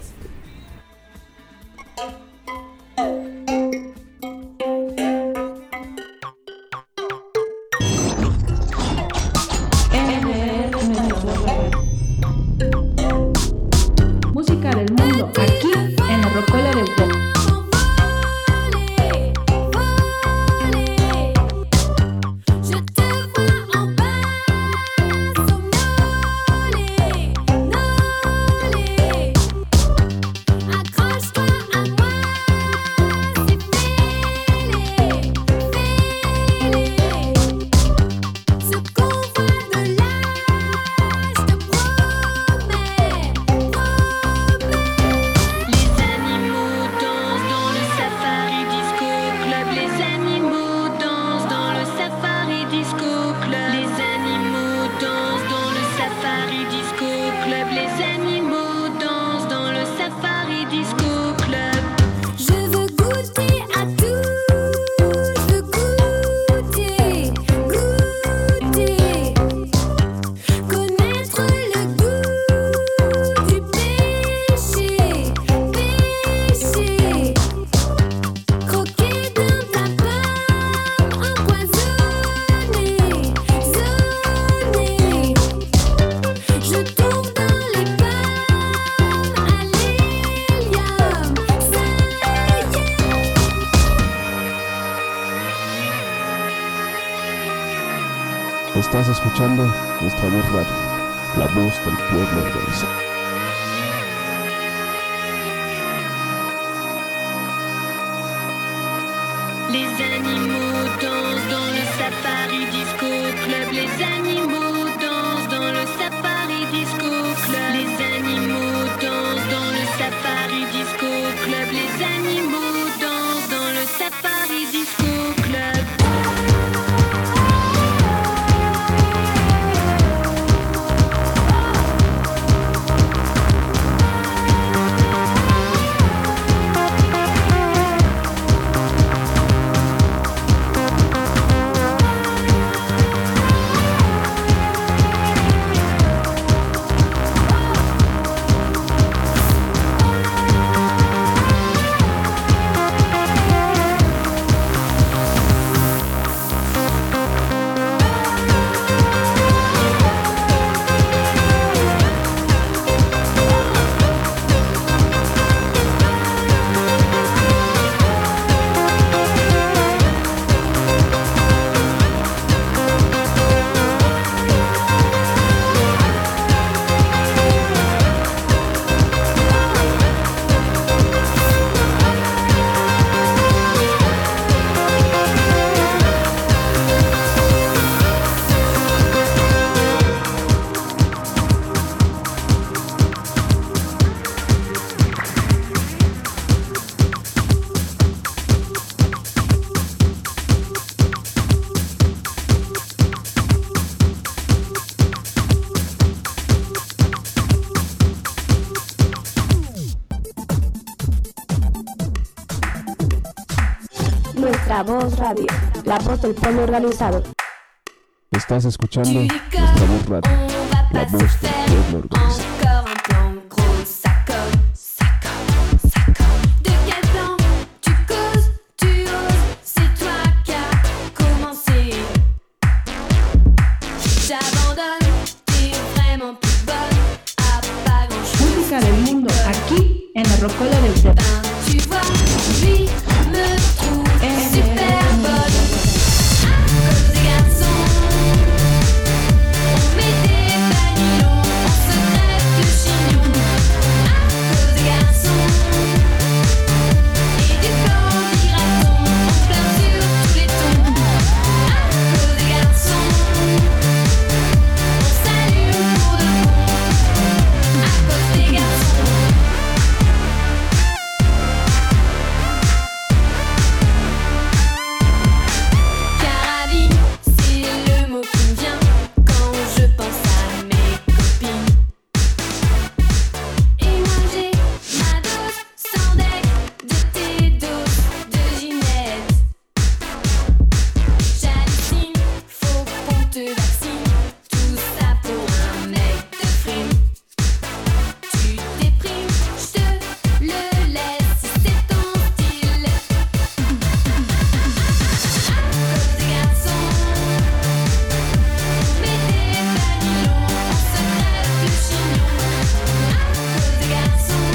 Música del mundo, aquí en la Rocola del Pop. Estás escuchando Nuestra Voz Radio, la voz del pueblo organizado. Les animaux dansent dans le Safari Disco Club. Les animaux dansent dans le Safari Disco Club. Les animaux dansent dans le Safari Disco Club. Les animaux dansent dans le Safari Disco Club. Nuestra Voz Radio, la voz del pueblo organizado. Estás escuchando Nuestra Voz Radio, la voz del pueblo organizado. Encore un plan gros, ça colle, ça colle, ça colle. De quel plan tu causes, tu oses, c'est toi qui as commencé. J'abandonne, t'es vraiment plus bonne à pas grand chose. Música del mundo, aquí en la Rocola del Terpe. Tu vois, lui me trouve super bonne. À cause des garçons, on met des panilons, on se crève le chignon. À cause des garçons et du candidaton, on pleure sur tous les tons. À cause des garçons, on s'allume pour de bon. À cause des garçons. Carabine, c'est le mot qui me vient quand je pense à mes copines. Et moi j'ai ma dose sans deck de tes doses de Ginette. J'hallucine, faut qu'on te vaccine, tout ça pour un mec de frime. Tu déprimes, je te le laisse si c'est ton style. À cause des garçons, on met des panilons, on se crève le chignon. À cause des garçons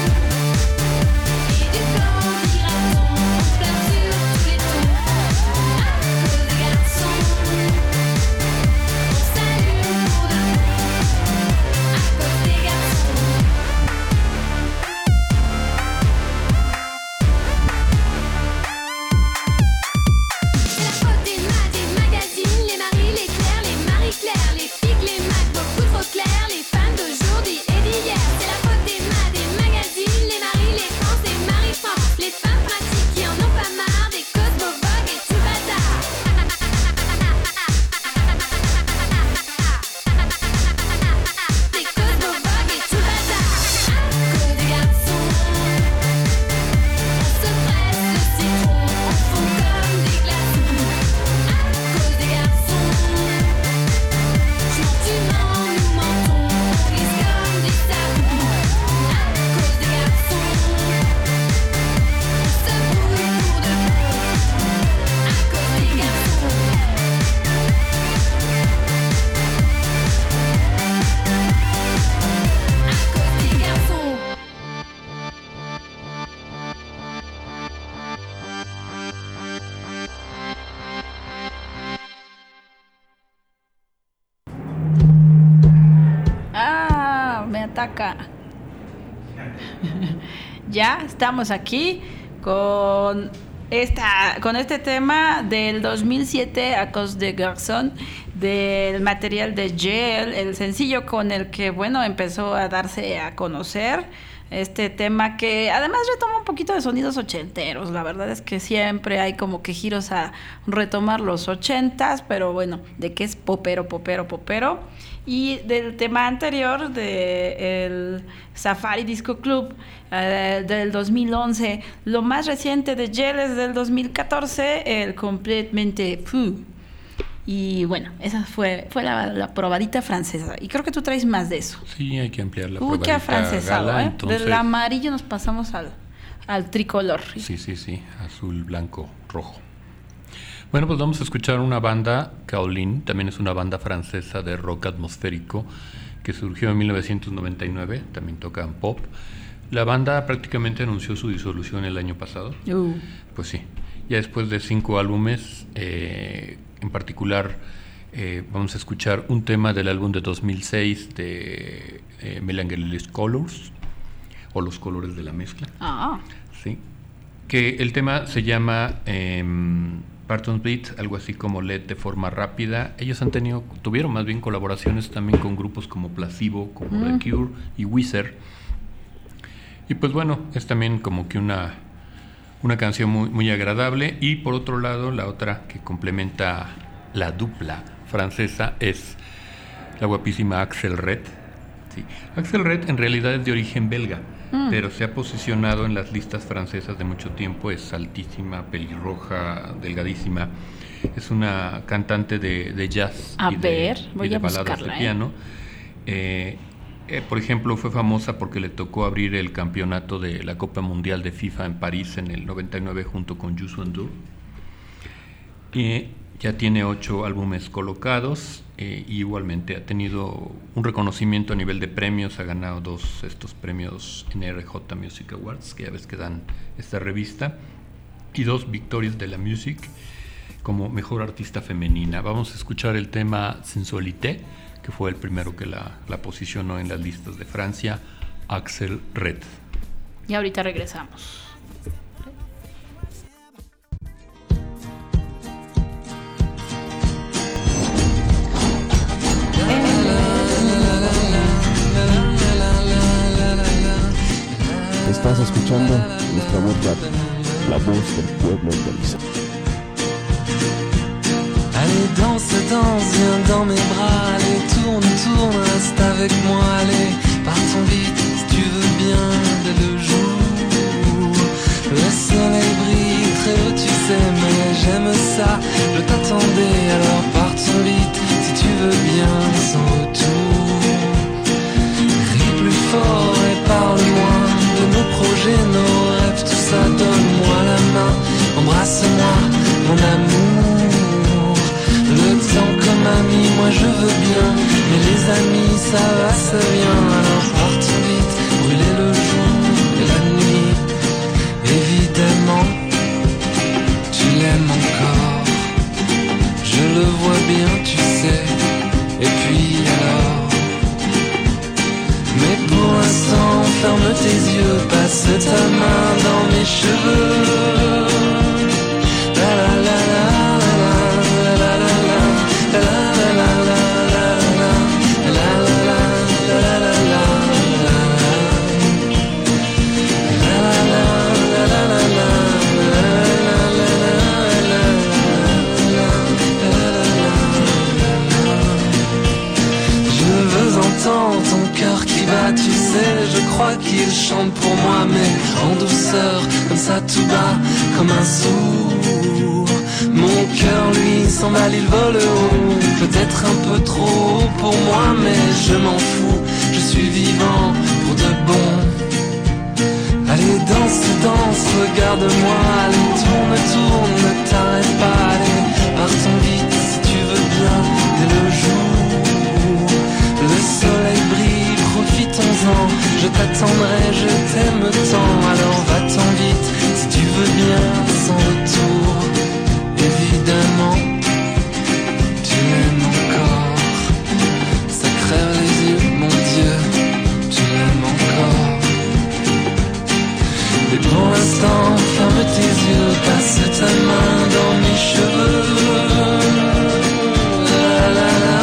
et du candidaton, on pleure sur tous les tons. À cause des garçons, on s'allume pour de bon. À cause des garçons. C'est la faute des maths, des magazines, les Marie, les Claire, les Marie-Claire, les figues, les maths, beaucoup trop clairs, les femmes d'aujourd'hui et d'hier. C'est la faute des maths, des magazines, les Marie, les France, les Marie-France, les femmes pratiques qui en ont pas marre, des cosmovogues et tout bazar. Des cosmovogues et tout bazar. À cause des garçons, on se presse le citron, on fond comme des glaçons. À cause des garçons, gentiment nous mentons, on glisse comme des savons. À cause des garçons, on se brouille pour de bon. À cause des garçons. À cause des garçons. Ah, me ataca. Ya estamos aquí con esta, con este tema del dos mil siete, A cause de garçon, del material de Gel, el sencillo con el que, bueno, empezó a darse a conocer este tema, que además retoma un poquito de sonidos ochenteros. La verdad es que siempre hay como que giros a retomar los ochentas, pero bueno, de que es popero, popero, popero. Y del tema anterior, de el Safari Disco Club, eh, del dos mil once, lo más reciente de Gel es del dos mil catorce, el Completamente Fou. Y bueno, esa fue, fue la, la probadita francesa. Y creo que tú traes más de eso. Sí, hay que ampliar la Uy, probadita qué afrancesado, gala, ¿eh? entonces- Del amarillo nos pasamos al, al tricolor. Sí, sí, sí, azul, blanco, rojo. Bueno, pues vamos a escuchar una banda, Kaolin, también es una banda francesa de rock atmosférico que surgió en mil novecientos noventa y nueve, también tocan pop. La banda prácticamente anunció su disolución el año pasado. Uh. Pues sí, ya después de cinco álbumes, eh, en particular eh, vamos a escuchar un tema del álbum de dos mil seis de eh, Mélange Colors, o Los Colores de la Mezcla. Ah. Sí, que el tema se llama eh, Parton Beat, algo así como L E D de forma rápida. Ellos han tenido, tuvieron más bien colaboraciones también con grupos como Placebo, como Mm. The Cure y Weezer. Y pues bueno, es también como que una, una canción muy, muy agradable. Y por otro lado, la otra que complementa la dupla francesa es la guapísima Axel Red. Sí. Axel Red en realidad es de origen belga, mm. pero se ha posicionado en las listas francesas de mucho tiempo. Es altísima, pelirroja, delgadísima. Es una cantante de, de jazz a y, ver, de, voy y de a baladas buscarla, de piano. Eh, eh, por ejemplo, fue famosa porque le tocó abrir el campeonato de la Copa Mundial de FIFA en París en el noventa y nueve junto con Youssou N'Dour. Y ya tiene ocho álbumes colocados, eh, y igualmente ha tenido un reconocimiento a nivel de premios. Ha ganado dos estos premios N R J Music Awards, que ya ves que dan esta revista, y dos Victorias de la Music como mejor artista femenina. Vamos a escuchar el tema Sensualité, que fue el primero que la, la posicionó en las listas de Francia, Axel Red. Y ahorita regresamos. Estás escuchando nuestra voz radio, la voz del pueblo organizado. Allez danse, danse, viens dans mes bras. Allez tourne, tourne, reste avec moi. Allez, partons vite si tu veux bien dès le jour. Le soleil brille très haut, tu sais, mais j'aime ça. Je t'attendais, alors partons vite si tu veux bien sans retour. Crie plus fort et parle-moi de nos projets, nos rêves, tout ça. Donne-moi la main, embrasse-moi, mon amour. Le temps comme ami, moi je veux bien, mais les amis ça va, ça vient. Alors partons vite, brûler le jour et la nuit. Évidemment, tu l'aimes encore, je le vois bien, tu sais. Et puis alors, mais pour l'instant ferme tes yeux, passe ta main dans mes cheveux. La la la la. Ton cœur qui bat, tu sais, je crois qu'il chante pour moi, mais en douceur, comme ça tout bas, comme un sourd. Mon cœur lui s'emballe, il vole haut, peut-être un peu trop haut pour moi, mais je m'en fous, je suis vivant pour de bon. Allez danse, danse, regarde-moi, allez tourne, tourne, ne t'arrête pas, allez partons vite si tu veux bien dès le jour. Le soleil brille, profitons-en, je t'attendrai, je t'aime tant, alors va-t'en vite, si tu veux bien, sans retour, évidemment, tu l'aimes encore, ça crève les yeux, mon Dieu, tu l'aimes encore, mais pour l'instant, ferme tes yeux, passe ta main dans mes cheveux, la la la.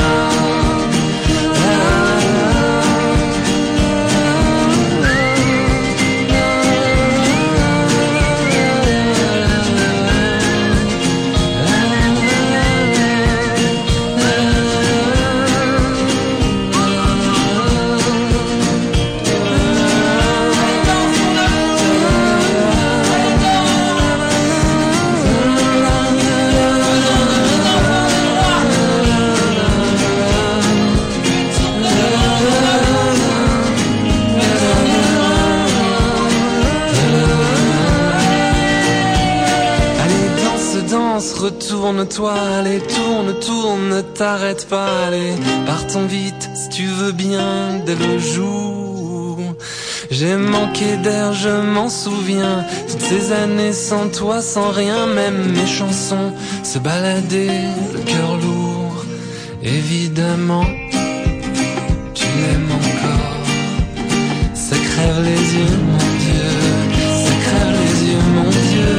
Retourne-toi, allez, tourne, tourne, ne t'arrête pas, allez, partons vite, si tu veux bien, dès le jour. J'ai manqué d'air, je m'en souviens, toutes ces années sans toi, sans rien, même mes chansons se baladaient, le cœur lourd, évidemment, tu l'aimes encore, ça crève les yeux, mon Dieu, ça crève les yeux, mon Dieu.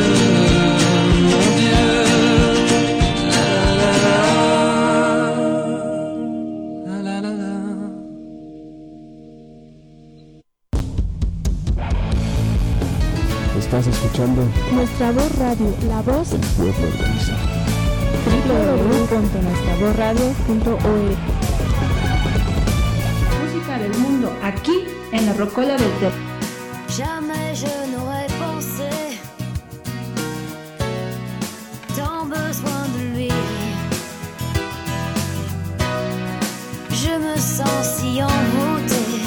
Estás escuchando Nuestra Voz Radio, la voz del pueblo organizado. doble u doble u doble u punto nuestra voz radio punto org. Música del mundo, aquí en la Rocola del Terpe. Jamais je n'aurais pensé tant besoin de lui. Je me sens si envoûtée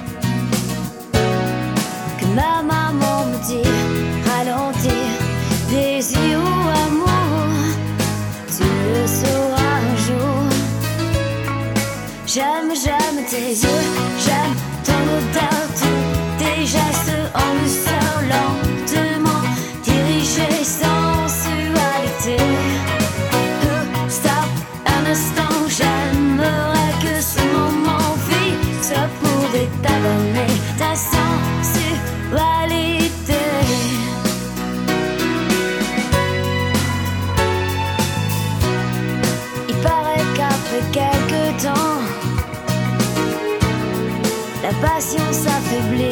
que ma maman me dit ralentir, désir ou amour, tu le sauras un jour. J'aime, j'aime tes yeux, j'aime ton odeur, tous tes gestes en douceur, lentement dirigés, sensualité. Euh, Stop un instant, j'aimerais que ce moment fixe pouvait t'abonner ta sensualité. Il paraît qu'après quelques temps, la passion s'affaiblit.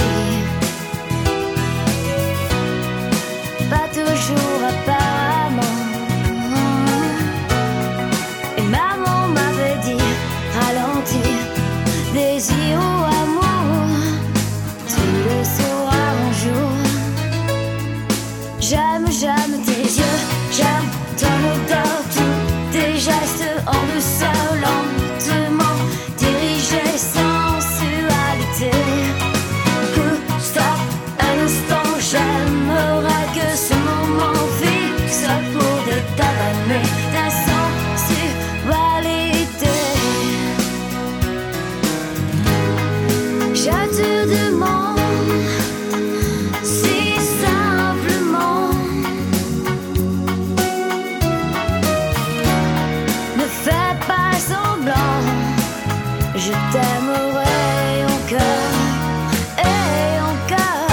Pas toujours apparemment. Et maman m'avait dit ralentir, désir ou amour, tu le sauras un jour. J'aime, j'aime tes yeux, j'aime ton odeur, tous tes gestes en douceur, lentement dirigés, sensualité. Euh, Stop un instant, j'aimerais que ce moment fixe pouvait t'avaler ta sensualité. Je te demande si simplement, ne fais pas semblant, je t'aimerai encore et encore.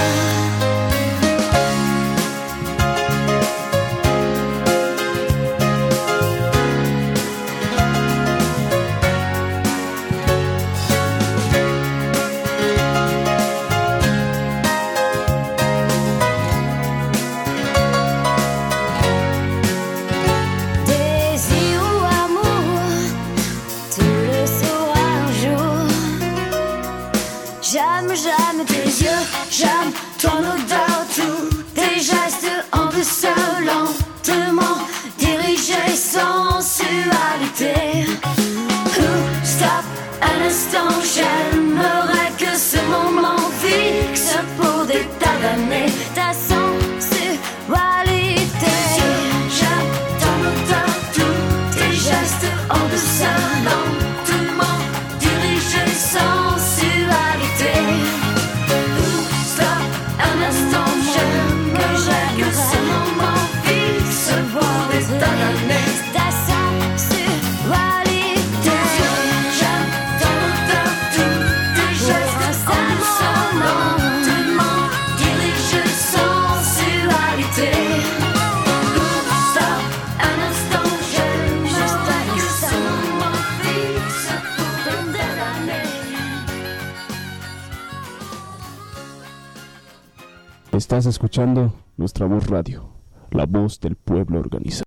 Désir ou amour, tu le sauras un jour. J'aime, j'aime tes yeux, j'aime ton odeur, tous tes gestes en douceur, lentement dirigés, sensualité. Euh, Stop un instant, j'aimerais que ce moment fixe pouvait t'avaler ta sensualité. J'aime ton odeur, tous tes gestes en douceur, lentement dirigés, sensualité. Euh, Stop un instant, j'aimerais que ce moment fixe pouvait t'avaler ta sensualité. J'aime ton odeur, tous tes gestes en douceur, lentement dirigés, sensualité. Stop un instant, j'aimerais que ce moment fixe pouvait t'avaler. Estás escuchando nuestra voz radio, la voz del pueblo organizado.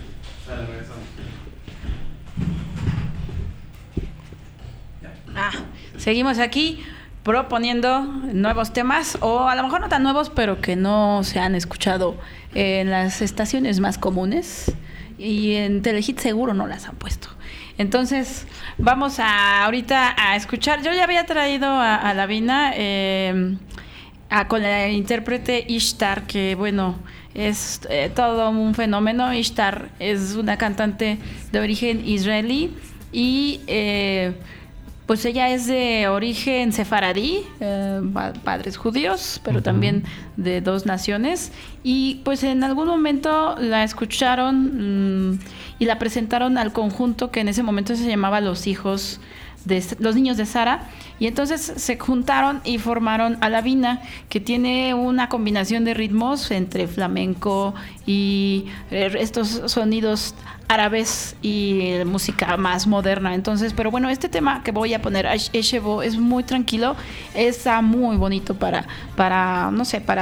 Ah, seguimos aquí proponiendo nuevos temas, o a lo mejor no tan nuevos, pero que no se han escuchado en las estaciones más comunes, y en Telehit seguro no las han puesto. Entonces vamos a ahorita a escuchar. Yo ya había traído a, a Lavina eh, a, con la intérprete Ishtar, que bueno, es eh, todo un fenómeno. Ishtar es una cantante de origen israelí y eh, pues ella es de origen sefaradí, eh, padres judíos, pero uh-huh. también de dos naciones. Y pues en algún momento la escucharon mmm, y la presentaron al conjunto que en ese momento se llamaba Los Hijos de Los Niños de Sara. Y entonces se juntaron y formaron a Lavina, que tiene una combinación de ritmos entre flamenco y estos sonidos árabes y música más moderna. Entonces, pero bueno, este tema que voy a poner, Eshebo, es muy tranquilo, está muy bonito para, para no sé, para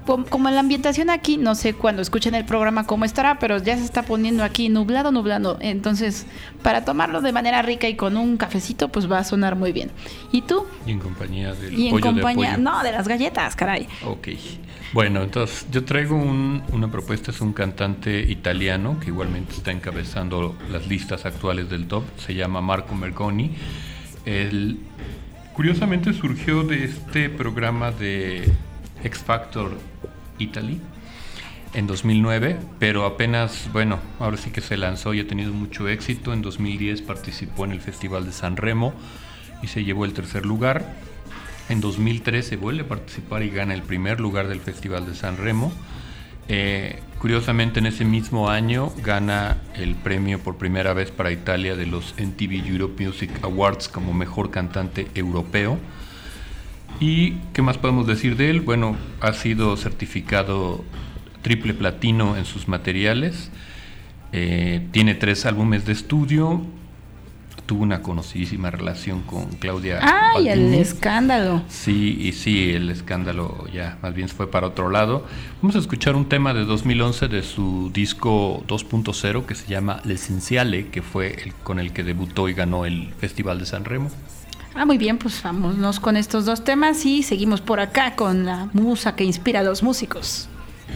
como la ambientación aquí, no sé cuando escuchen el programa cómo estará, pero ya se está poniendo aquí nublado, nublado. Entonces, para tomarlo de manera rica y con un cafecito, pues va a sonar muy bien. ¿Y tú? Y en compañía del y en pollo compañía, de apoyo. No, de las galletas, caray. Ok. Bueno, entonces yo traigo un, una propuesta, es un cantante italiano que igualmente está encabezando las listas actuales del top, se llama Marco Mengoni. Él, curiosamente surgió de este programa de X Factor Italy en dos mil nueve, pero apenas, bueno, ahora sí que se lanzó y ha tenido mucho éxito. En dos mil diez participó en el Festival de San Remo y se llevó el tercer lugar. En dos mil trece vuelve a participar y gana el primer lugar del Festival de San Remo. Eh, curiosamente, en ese mismo año gana el premio por primera vez para Italia de los M T V Europe Music Awards como mejor cantante europeo. ¿Y qué más podemos decir de él? Bueno, ha sido certificado triple platino en sus materiales, eh, tiene tres álbumes de estudio, tuvo una conocidísima relación con Claudia ¡Ay, el Baldini. escándalo! Sí, y sí, el escándalo ya más bien fue para otro lado. Vamos a escuchar un tema de dos mil once de su disco dos punto cero que se llama L'Essenziale, que fue el con el que debutó y ganó el Festival de San Remo. Ah, muy bien, pues vámonos con estos dos temas y seguimos por acá con la musa que inspira a los músicos.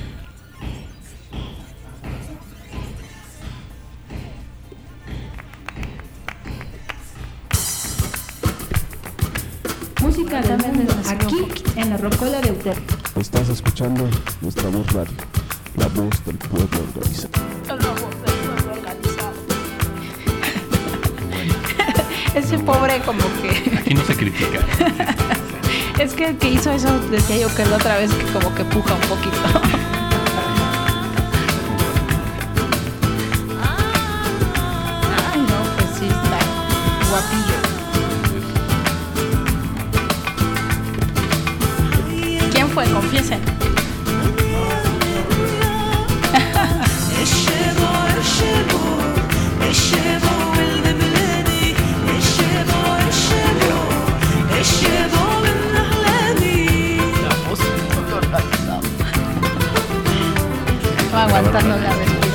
Música del mundo, aquí en la Rocola de Euterpe. Estás escuchando nuestra voz radio, la voz del pueblo organizado. La voz del pueblo organizado. Ese pobre como que... Aquí no se critica. Es que el que hizo eso, decía yo que la otra vez que como que puja un poquito. Ay, no, pues sí, está guapillo. ¿Quién fue? Confiesen. Va aguantando la respiración.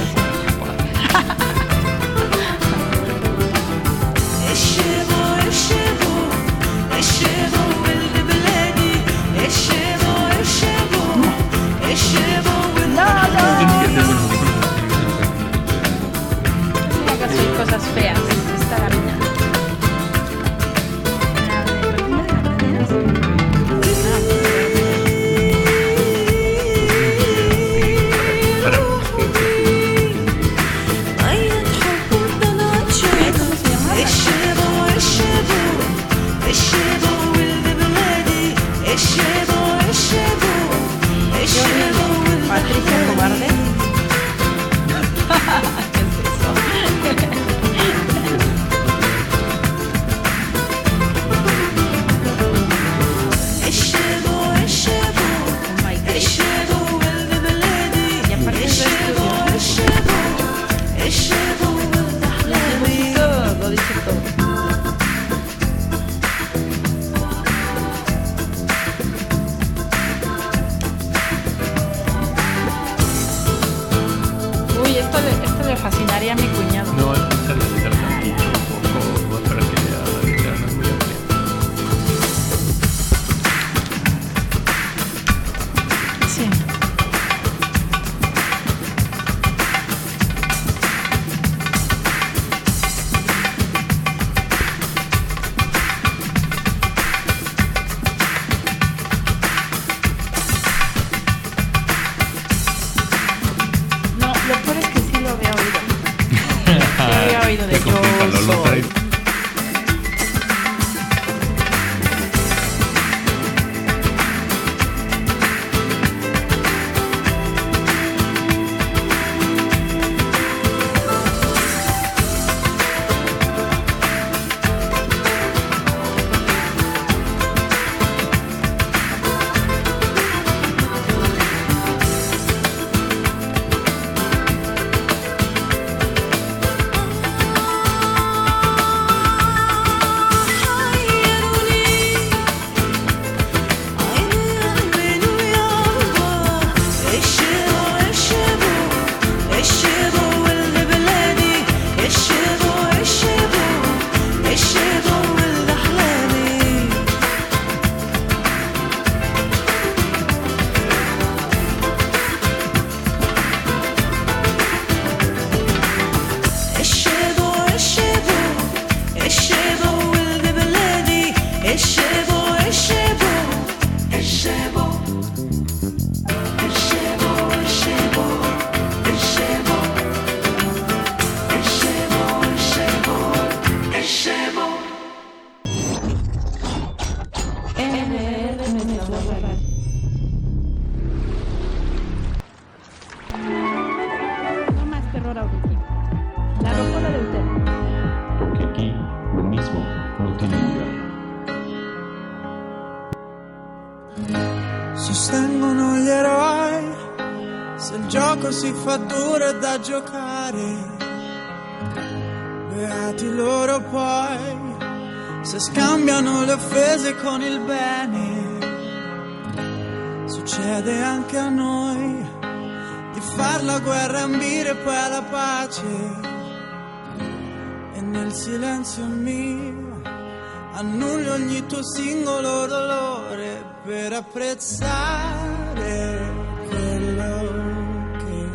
Cosas feas, está la mina. Patricia Cobarde. Fascinaría a mi cuñado. No, empieza a leer tantito, un poco, para que vea la letra, no es muy amplia. Sí. No, lo peor es que sí lo había oído. Sí, de Euterpe. Porque aquí lo mismo no tiene lugar. Sostengono gli eroi, se il gioco si fa duro è da giocare. Beati loro poi, se scambiano le offese con il bene. Succede anche a noi di far la guerra e ambire poi alla pace. E nel silenzio mio annullo ogni tuo singolo dolore per apprezzare quello che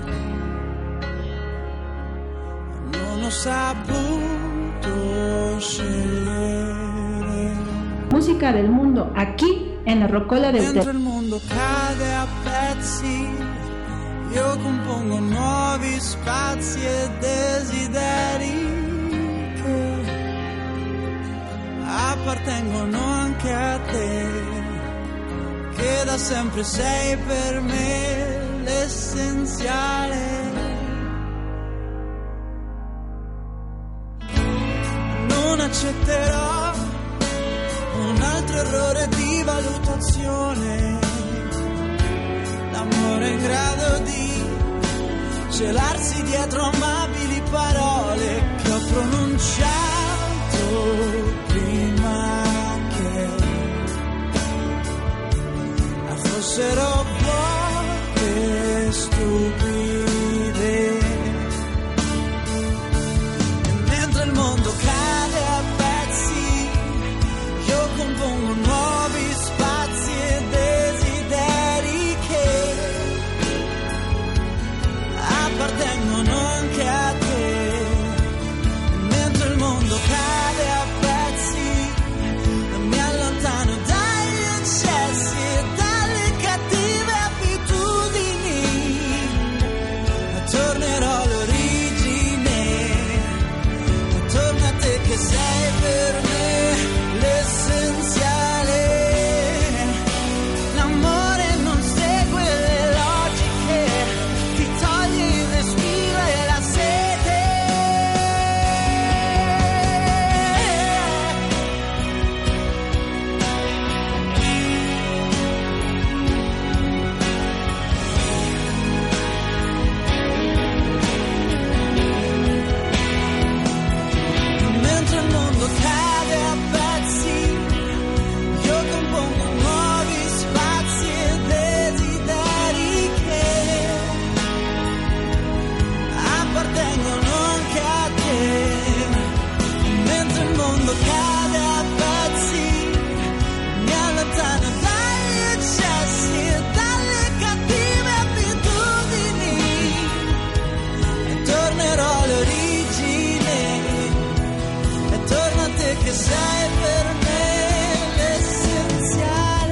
non ho saputo scegliere. Música del mundo aquí en la Rocola de Mentre Euterpe. il mondo cade a pezzi, io compongo nuovi spazi e desideri che appartengono anche a te, che da sempre sei per me l'essenziale. Non accetterò un altro errore di valutazione, l'amore è in grado di celarsi dietro amabili parole che ho pronunciato prima che fossero poche stupide. E mentre il mondo cade a pezzi, io compongo nuovi spazi e desideri che appartengono anche a te. Mentre il mondo cade a pezzi, mi allontano dagli eccessi e dalle cattive abitudini. Tornerò all'origine, torna a te che sei per me l'essenziale. L'amore non segue le logiche, ti toglie il respiro e la sete. Mentre il mondo cade a pezzi, io compongo nuovi spazi e desideri che appartengono anche a te. Mentre il mondo cade a pezzi, mi allontano dagli eccessi e dalle cattive abitudini. E tornerò all'origine, e torna a te che sei per me l'essenziale.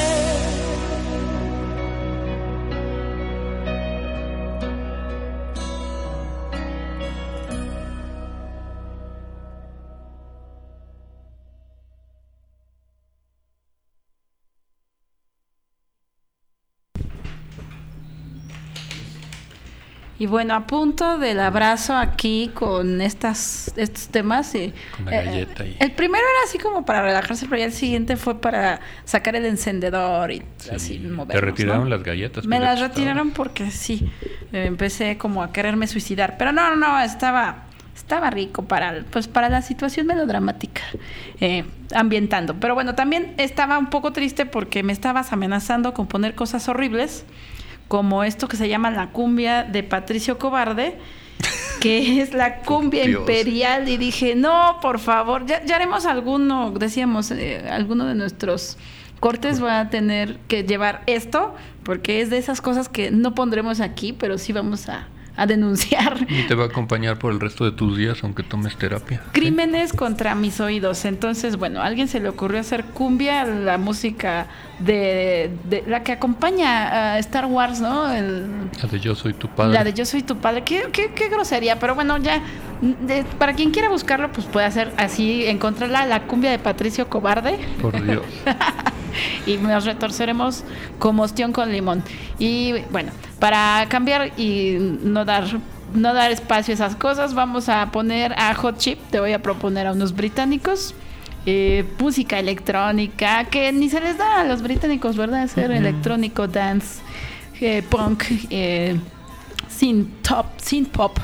Y bueno, a punto del abrazo aquí con estas estos temas. Y, Con la galleta y- El primero era así como para relajarse, pero ya el siguiente fue para sacar el encendedor y así movernos, Te retiraron ¿no? las galletas. Me que las le retiraron porque sí, eh, empecé como a quererme suicidar. Pero no, no, no, estaba, estaba rico para, pues, para la situación melodramática, eh, ambientando. Pero bueno, también estaba un poco triste porque me estabas amenazando con poner cosas horribles, como esto que se llama la cumbia de Patricio Cobarde, que es la cumbia Dios. imperial, y dije, no, por favor, ya, ya haremos alguno, decíamos, eh, alguno de nuestros cortes va a tener que llevar esto, porque es de esas cosas que no pondremos aquí, pero sí vamos a, a denunciar. Y te va a acompañar por el resto de tus días, aunque tomes terapia. Crímenes contra mis oídos. Entonces, bueno, a alguien se le ocurrió hacer cumbia, la música de, de la que acompaña a Star Wars, ¿no? El, La de Yo Soy Tu Padre. La de Yo Soy Tu Padre. Qué, qué, qué grosería, pero bueno, ya, de- para quien quiera buscarlo, pues puede hacer así, encontrarla, la cumbia de Patricio Cobarde. Por Dios. Y nos retorceremos como ostión con limón. Y bueno, para cambiar y no dar no dar espacio a esas cosas, vamos a poner a Hot Chip. Te voy a proponer a unos británicos. Eh, música electrónica, que ni se les da a los británicos, ¿verdad? Hacer uh-huh. electrónico, dance, eh, punk, eh, synth top, synth pop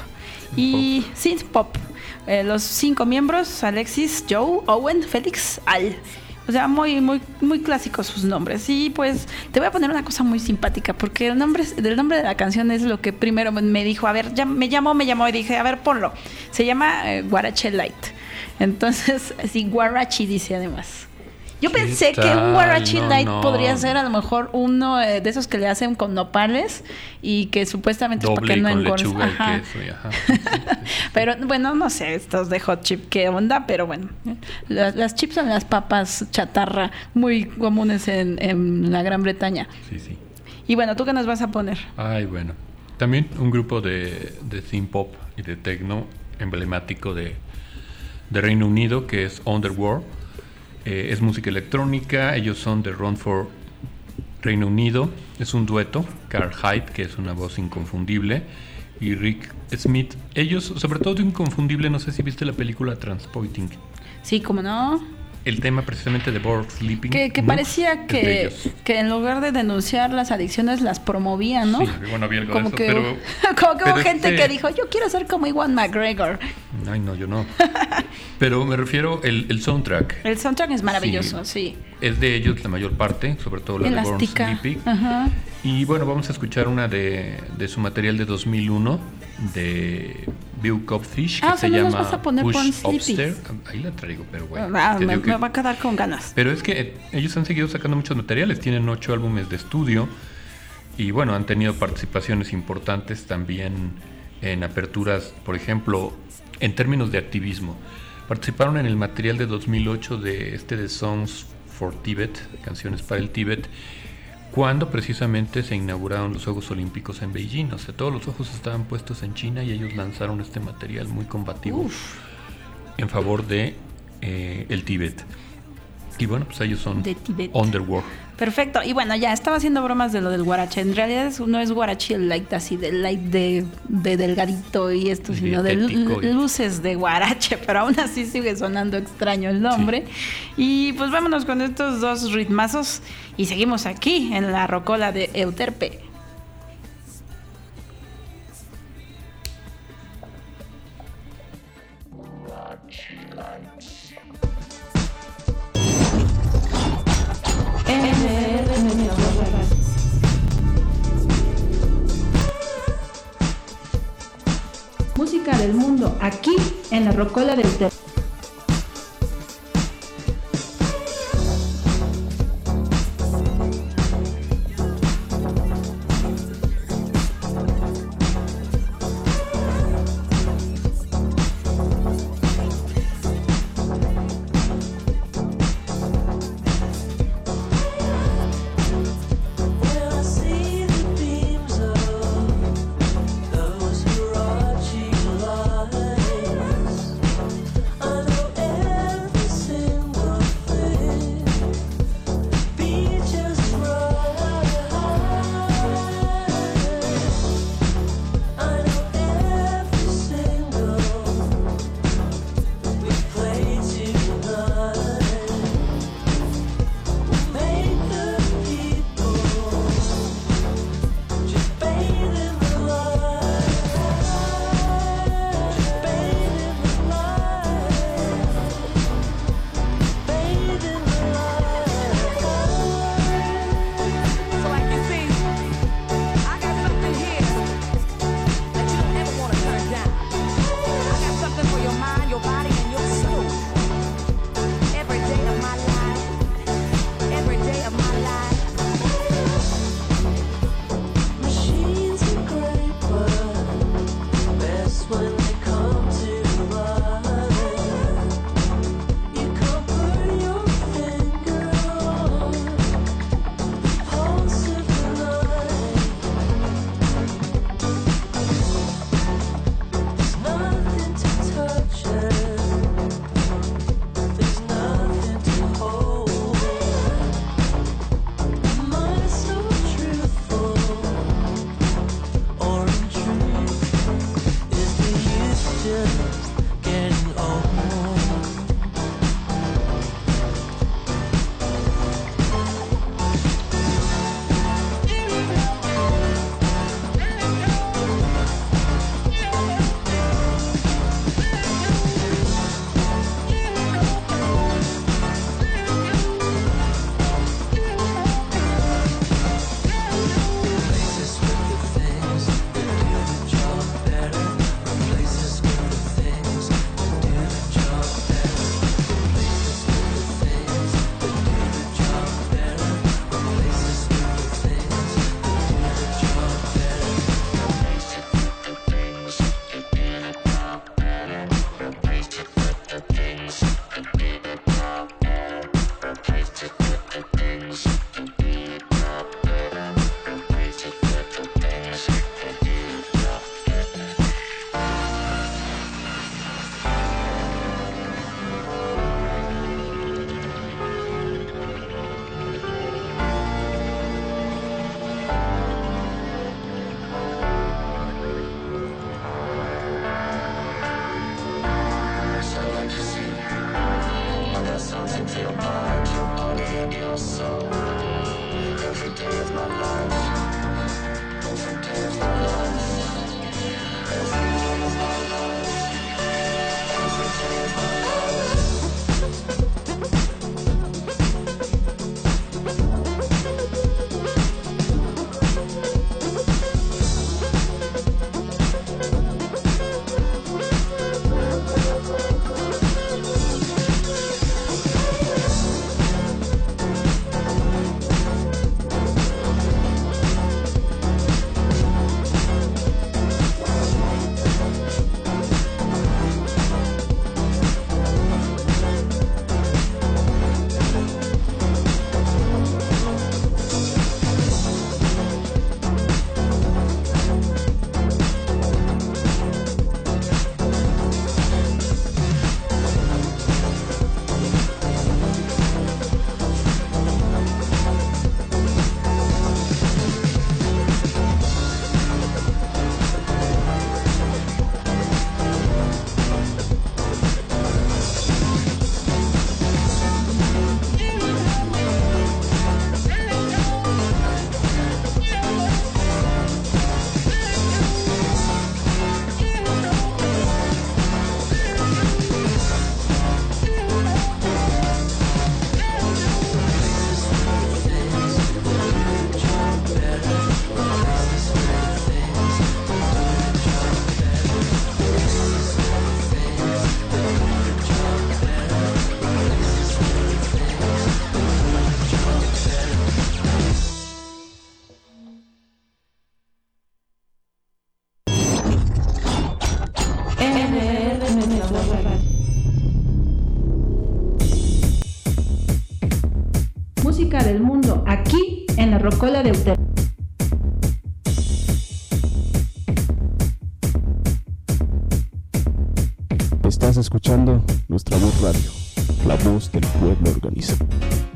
y synth pop. Eh, los cinco miembros: Alexis, Joe, Owen, Félix, Al. O sea, muy, muy, muy clásicos sus nombres. Y pues te voy a poner una cosa muy simpática, porque el nombre, el nombre de la canción es lo que primero me dijo. A ver, ya me llamó, me llamó y dije, a ver, ponlo. Se llama eh, Guarache Light. Entonces, sí, Guarachi dice además. Yo pensé tal? que un Guarachi no, Light no. podría ser a lo mejor uno eh, de esos que le hacen con nopales y que supuestamente doble es para que no con engordes. lechuga Ajá. y queso y ajá. Sí, sí, sí. Pero bueno, no sé, estos de Hot Chip, qué onda, pero bueno. Las, las chips son las papas chatarra muy comunes en, en la Gran Bretaña. Sí, sí. Y bueno, ¿tú qué nos vas a poner? Ay, bueno. También un grupo de, de synth pop y de techno emblemático de, de Reino Unido, que es Underworld. Eh, es música electrónica, ellos son de Romford, Reino Unido. Es un dueto, Carl Hyde, que es una voz inconfundible, y Rick Smith. Ellos, sobre todo inconfundible, no sé si viste la película Transporting. Sí, ¿cómo no? El tema precisamente de Bored Sleeping. Que, que parecía que, que en lugar de denunciar las adicciones las promovía, ¿no? Sí, bueno, había algo como de eso, que, pero... como que pero hubo gente este... que dijo, yo quiero ser como Iwan McGregor. Ay, no, yo no. Pero me refiero el, el soundtrack. El soundtrack es maravilloso, sí. sí. Es de ellos la mayor parte, sobre todo la Elástica. de Bored Sleeping. Ajá. Y bueno, vamos a escuchar una de, de su material de dos mil uno, de Bill Copfish, que ah, o sea, se no llama nos vas a poner Push Porn Upstairs. Ahí la traigo, pero bueno. Ah, me, que... me va a quedar con ganas. Pero es que eh, ellos han seguido sacando muchos materiales, tienen ocho álbumes de estudio y bueno, han tenido participaciones importantes también en aperturas, por ejemplo, en términos de activismo. Participaron en el material de dos mil ocho de este de Songs for Tibet, canciones para el Tíbet, cuando precisamente se inauguraron los Juegos Olímpicos en Beijing. O sea, todos los ojos estaban puestos en China y ellos lanzaron este material muy combativo Uf. en favor de eh, el Tíbet. Y bueno, pues ellos son Underworld. Perfecto. Y bueno, ya estaba haciendo bromas de lo del guarache. En realidad es, no es guarache el light así, del light de, de delgadito y esto, sino de lu- y... luces de guarache. Pero aún así sigue sonando extraño el nombre. Sí. Y pues vámonos con estos dos ritmazos y seguimos aquí en la rocola de Euterpe. Música del mundo, aquí en la rocola del Ter. Those Hirochi lights Rocola de Euterpe. Estás escuchando Nuestra Voz Radio, la voz del pueblo organizado.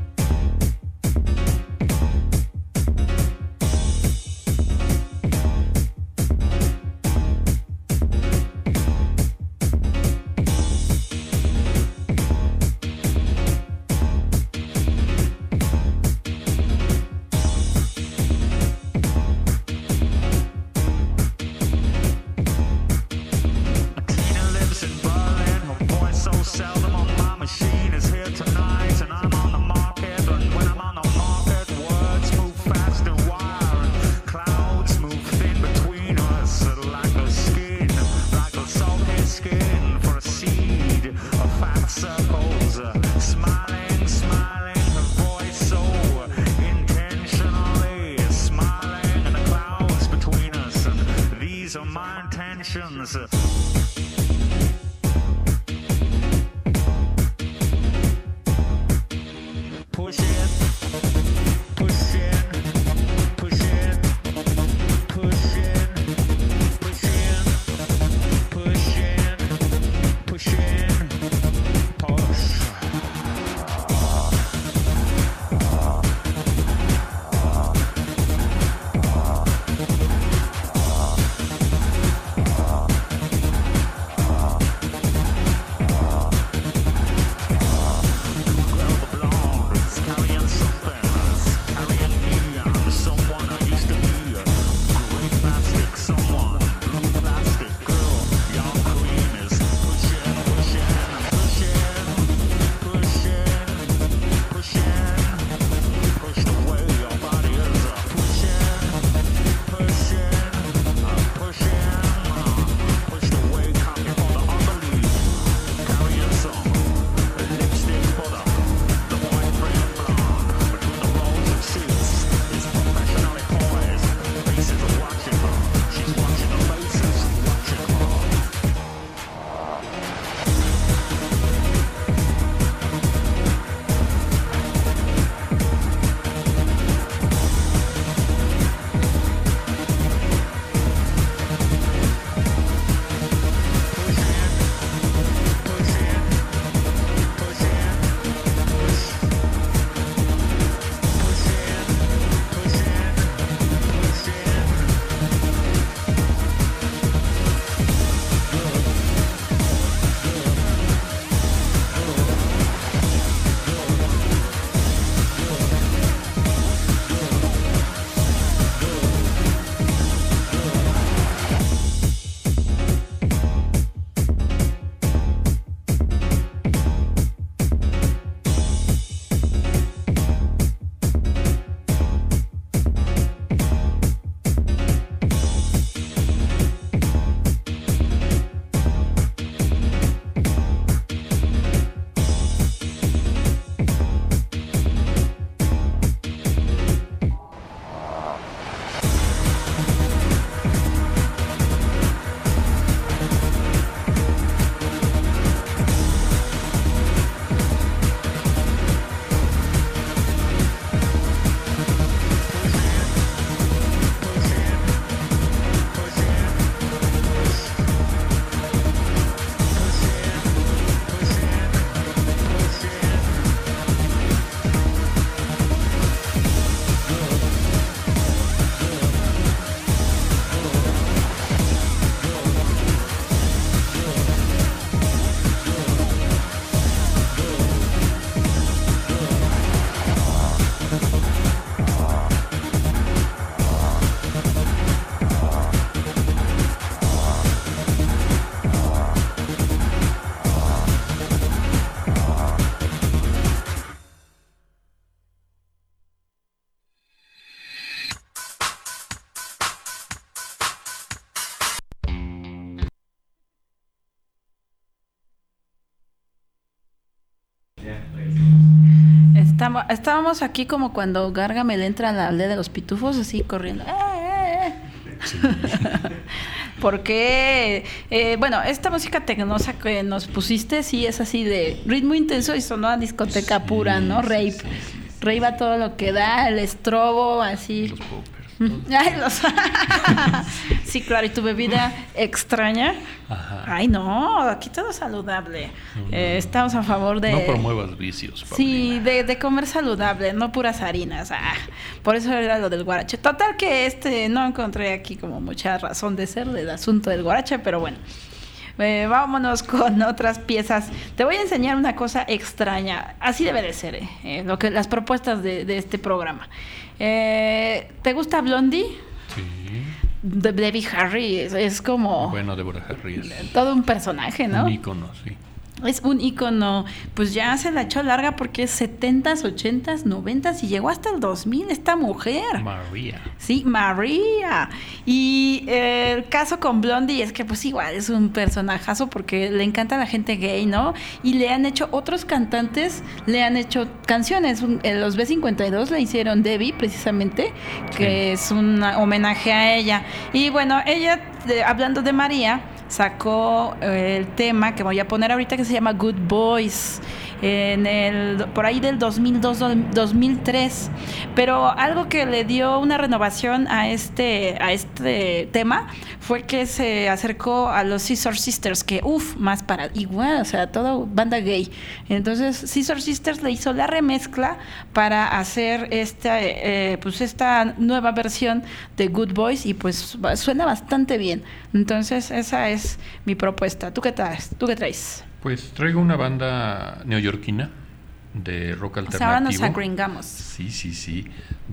Estamos, estábamos aquí como cuando Gargamel entra a la aldea de los pitufos, así corriendo. ¡Eh, eh, eh! Sí. Porque, eh, bueno, esta música tecnosa que nos pusiste, sí es así de ritmo intenso y sonó a discoteca sí, pura, ¿no? Rape. Rave a todo lo que da, el estrobo, así. Los poppers. Ay, los... Sí, claro, y tu bebida extraña. Ajá. Ay, no, aquí todo saludable. No, no, eh, estamos a favor de... No promuevas vicios, Paulina. Sí, de, de comer saludable, no puras harinas. Ah, por eso era lo del guarache. Total que este no encontré aquí como mucha razón de ser del asunto del guarache, pero bueno. Eh, vámonos con otras piezas. Te voy a enseñar una cosa extraña. Así debe de ser, eh, eh, lo que las propuestas de, de este programa. Eh, ¿Te gusta Blondie? Sí. De Debbie Harry es, es como Bueno, Deborah Harry es todo un personaje, ¿no? un ícono, sí. Es un ícono, pues ya se la echó larga porque es setentas, ochentas, noventas y llegó hasta el dos mil esta mujer. María. Sí, María. Y eh, el caso con Blondie es que pues igual es un personajazo porque le encanta a la gente gay, ¿no? Y le han hecho, otros cantantes le han hecho canciones. Un- eh, Los B cincuenta y dos le hicieron Debbie precisamente, que es un homenaje a ella. Y bueno, ella, de- hablando de María, sacó eh, el tema que voy a poner ahorita que se llama Good Boys en el por ahí del dos mil dos dos mil tres, pero algo que le dio una renovación a este a este tema fue que se acercó a los Scissor Sisters, que uff, más para igual, o sea, todo banda gay. Entonces Scissor Sisters le hizo la remezcla para hacer esta eh, pues esta nueva versión de Good Boys y pues va- suena bastante bien. Entonces esa es mi propuesta. ¿Tú qué traes? ¿Tú qué traes? Pues traigo una banda neoyorquina de rock O alternativo. sea, ahora nos agringamos. Sí, sí, sí.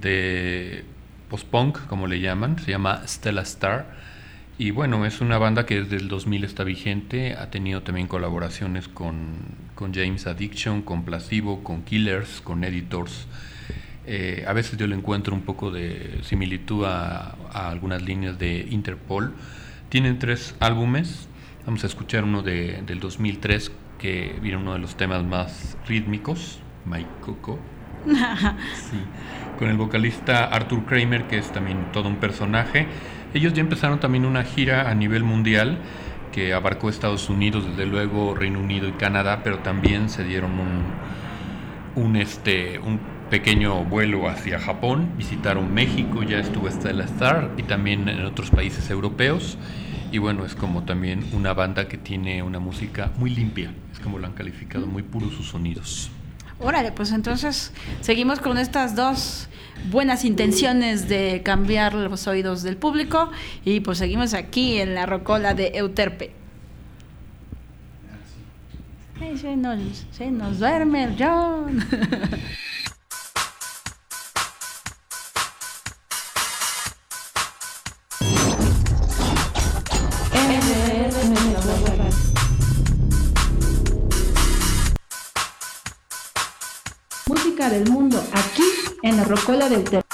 De post-punk, como le llaman. Se llama Stella Star. Y bueno, es una banda que desde el dos mil está vigente. Ha tenido también colaboraciones con, con James Addiction, con Placebo, con Killers, con Editors. Eh, a veces yo le encuentro un poco de similitud a, a algunas líneas de Interpol. Tienen tres álbumes. Vamos a escuchar uno de, del dos mil tres, que viene uno de los temas más rítmicos, My Coco. Sí, con el vocalista Arthur Kramer, que es también todo un personaje. Ellos ya empezaron también una gira a nivel mundial que abarcó Estados Unidos, desde luego Reino Unido y Canadá, pero también se dieron un, un, este, un pequeño vuelo hacia Japón, visitaron México, ya estuvo Stella Star, y también en otros países europeos. Y bueno, es como también una banda que tiene una música muy limpia, es como lo han calificado, muy puros sus sonidos. Órale, pues entonces seguimos con estas dos buenas intenciones de cambiar los oídos del público y pues seguimos aquí en la rocola de Euterpe. Ay, se nos, se nos duerme el John. Música del mundo, aquí en la rocola del Ter.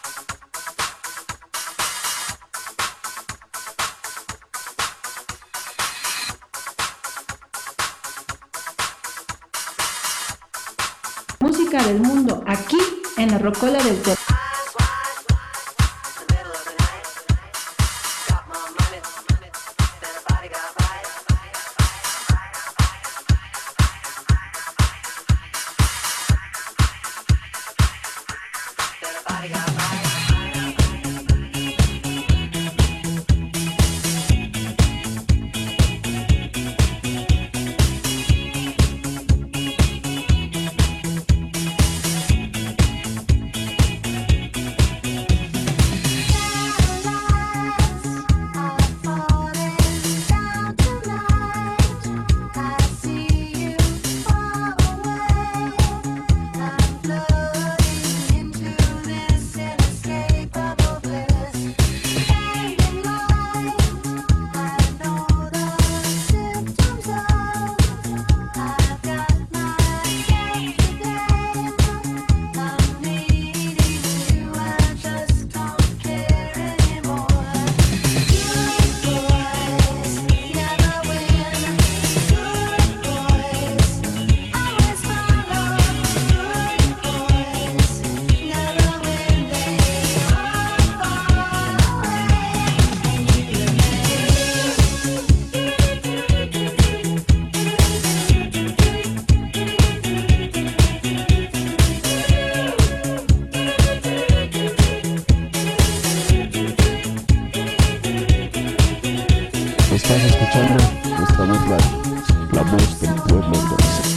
Música del mundo, aquí en la rocola del Ter. Estás escuchando nuestra voz radio, la voz del pueblo organizado.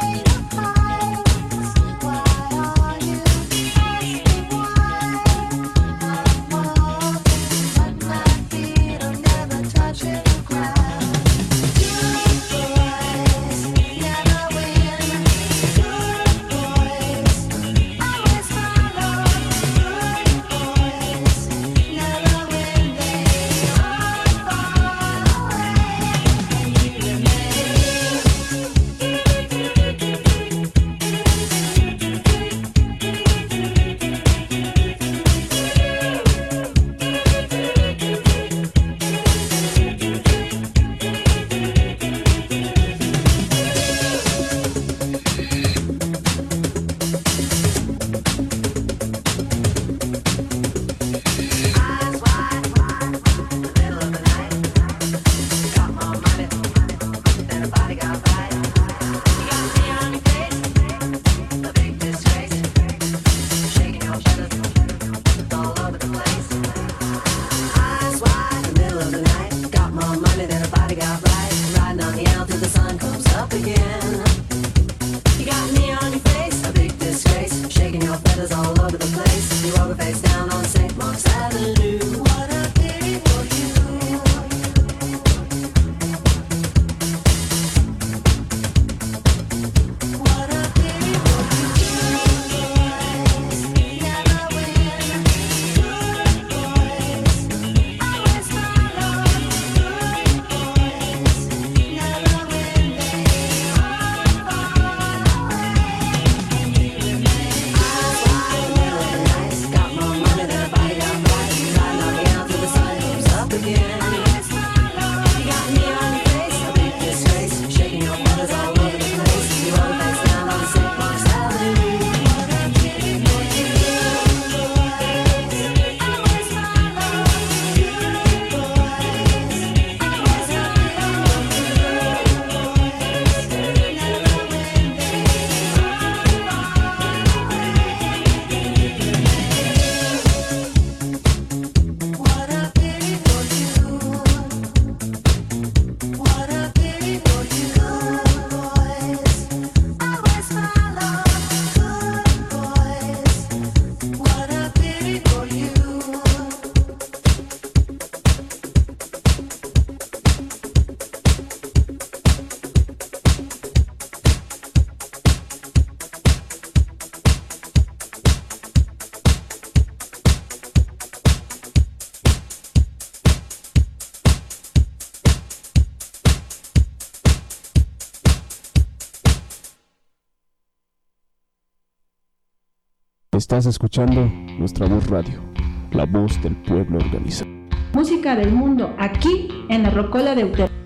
Estás escuchando nuestra voz radio, la voz del pueblo organizado. Música del mundo, aquí en la Rocola de Euterpe.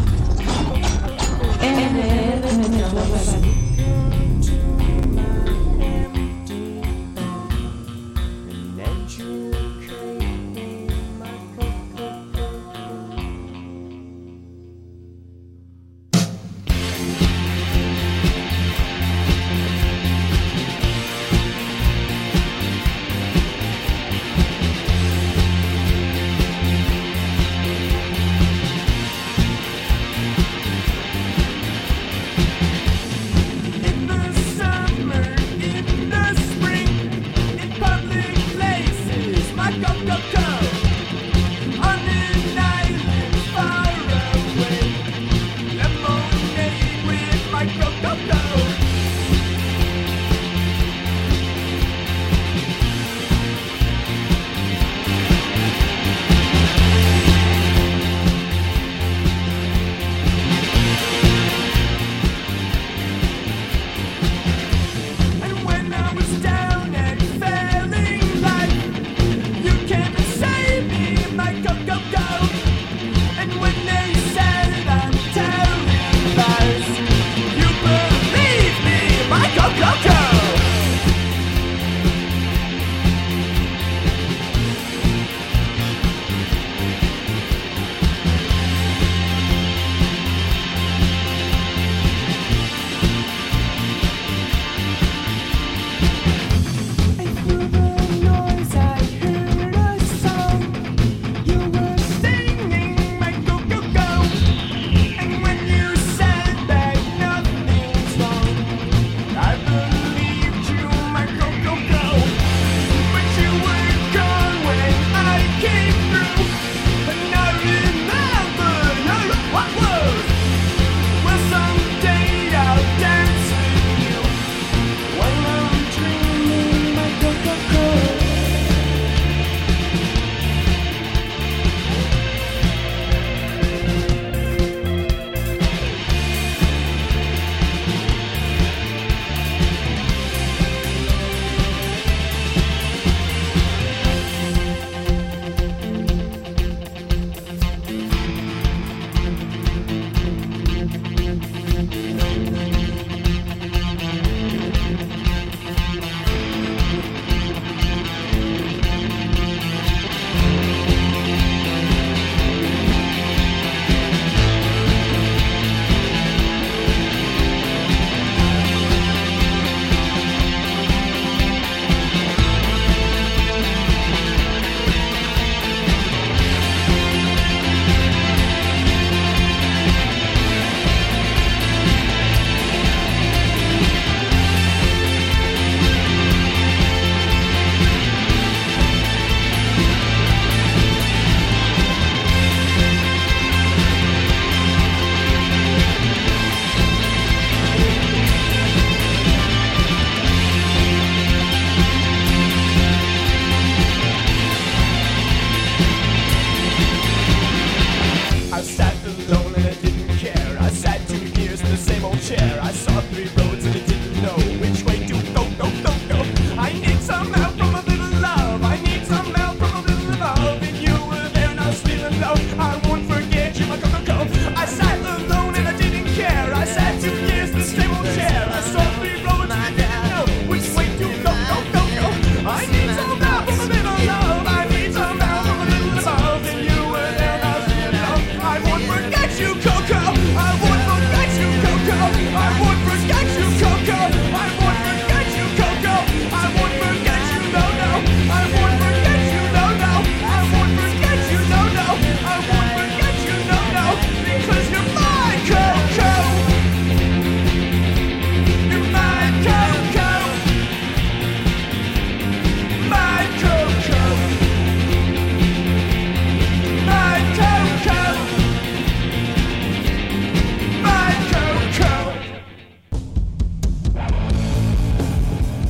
N R, nuestra voz radio.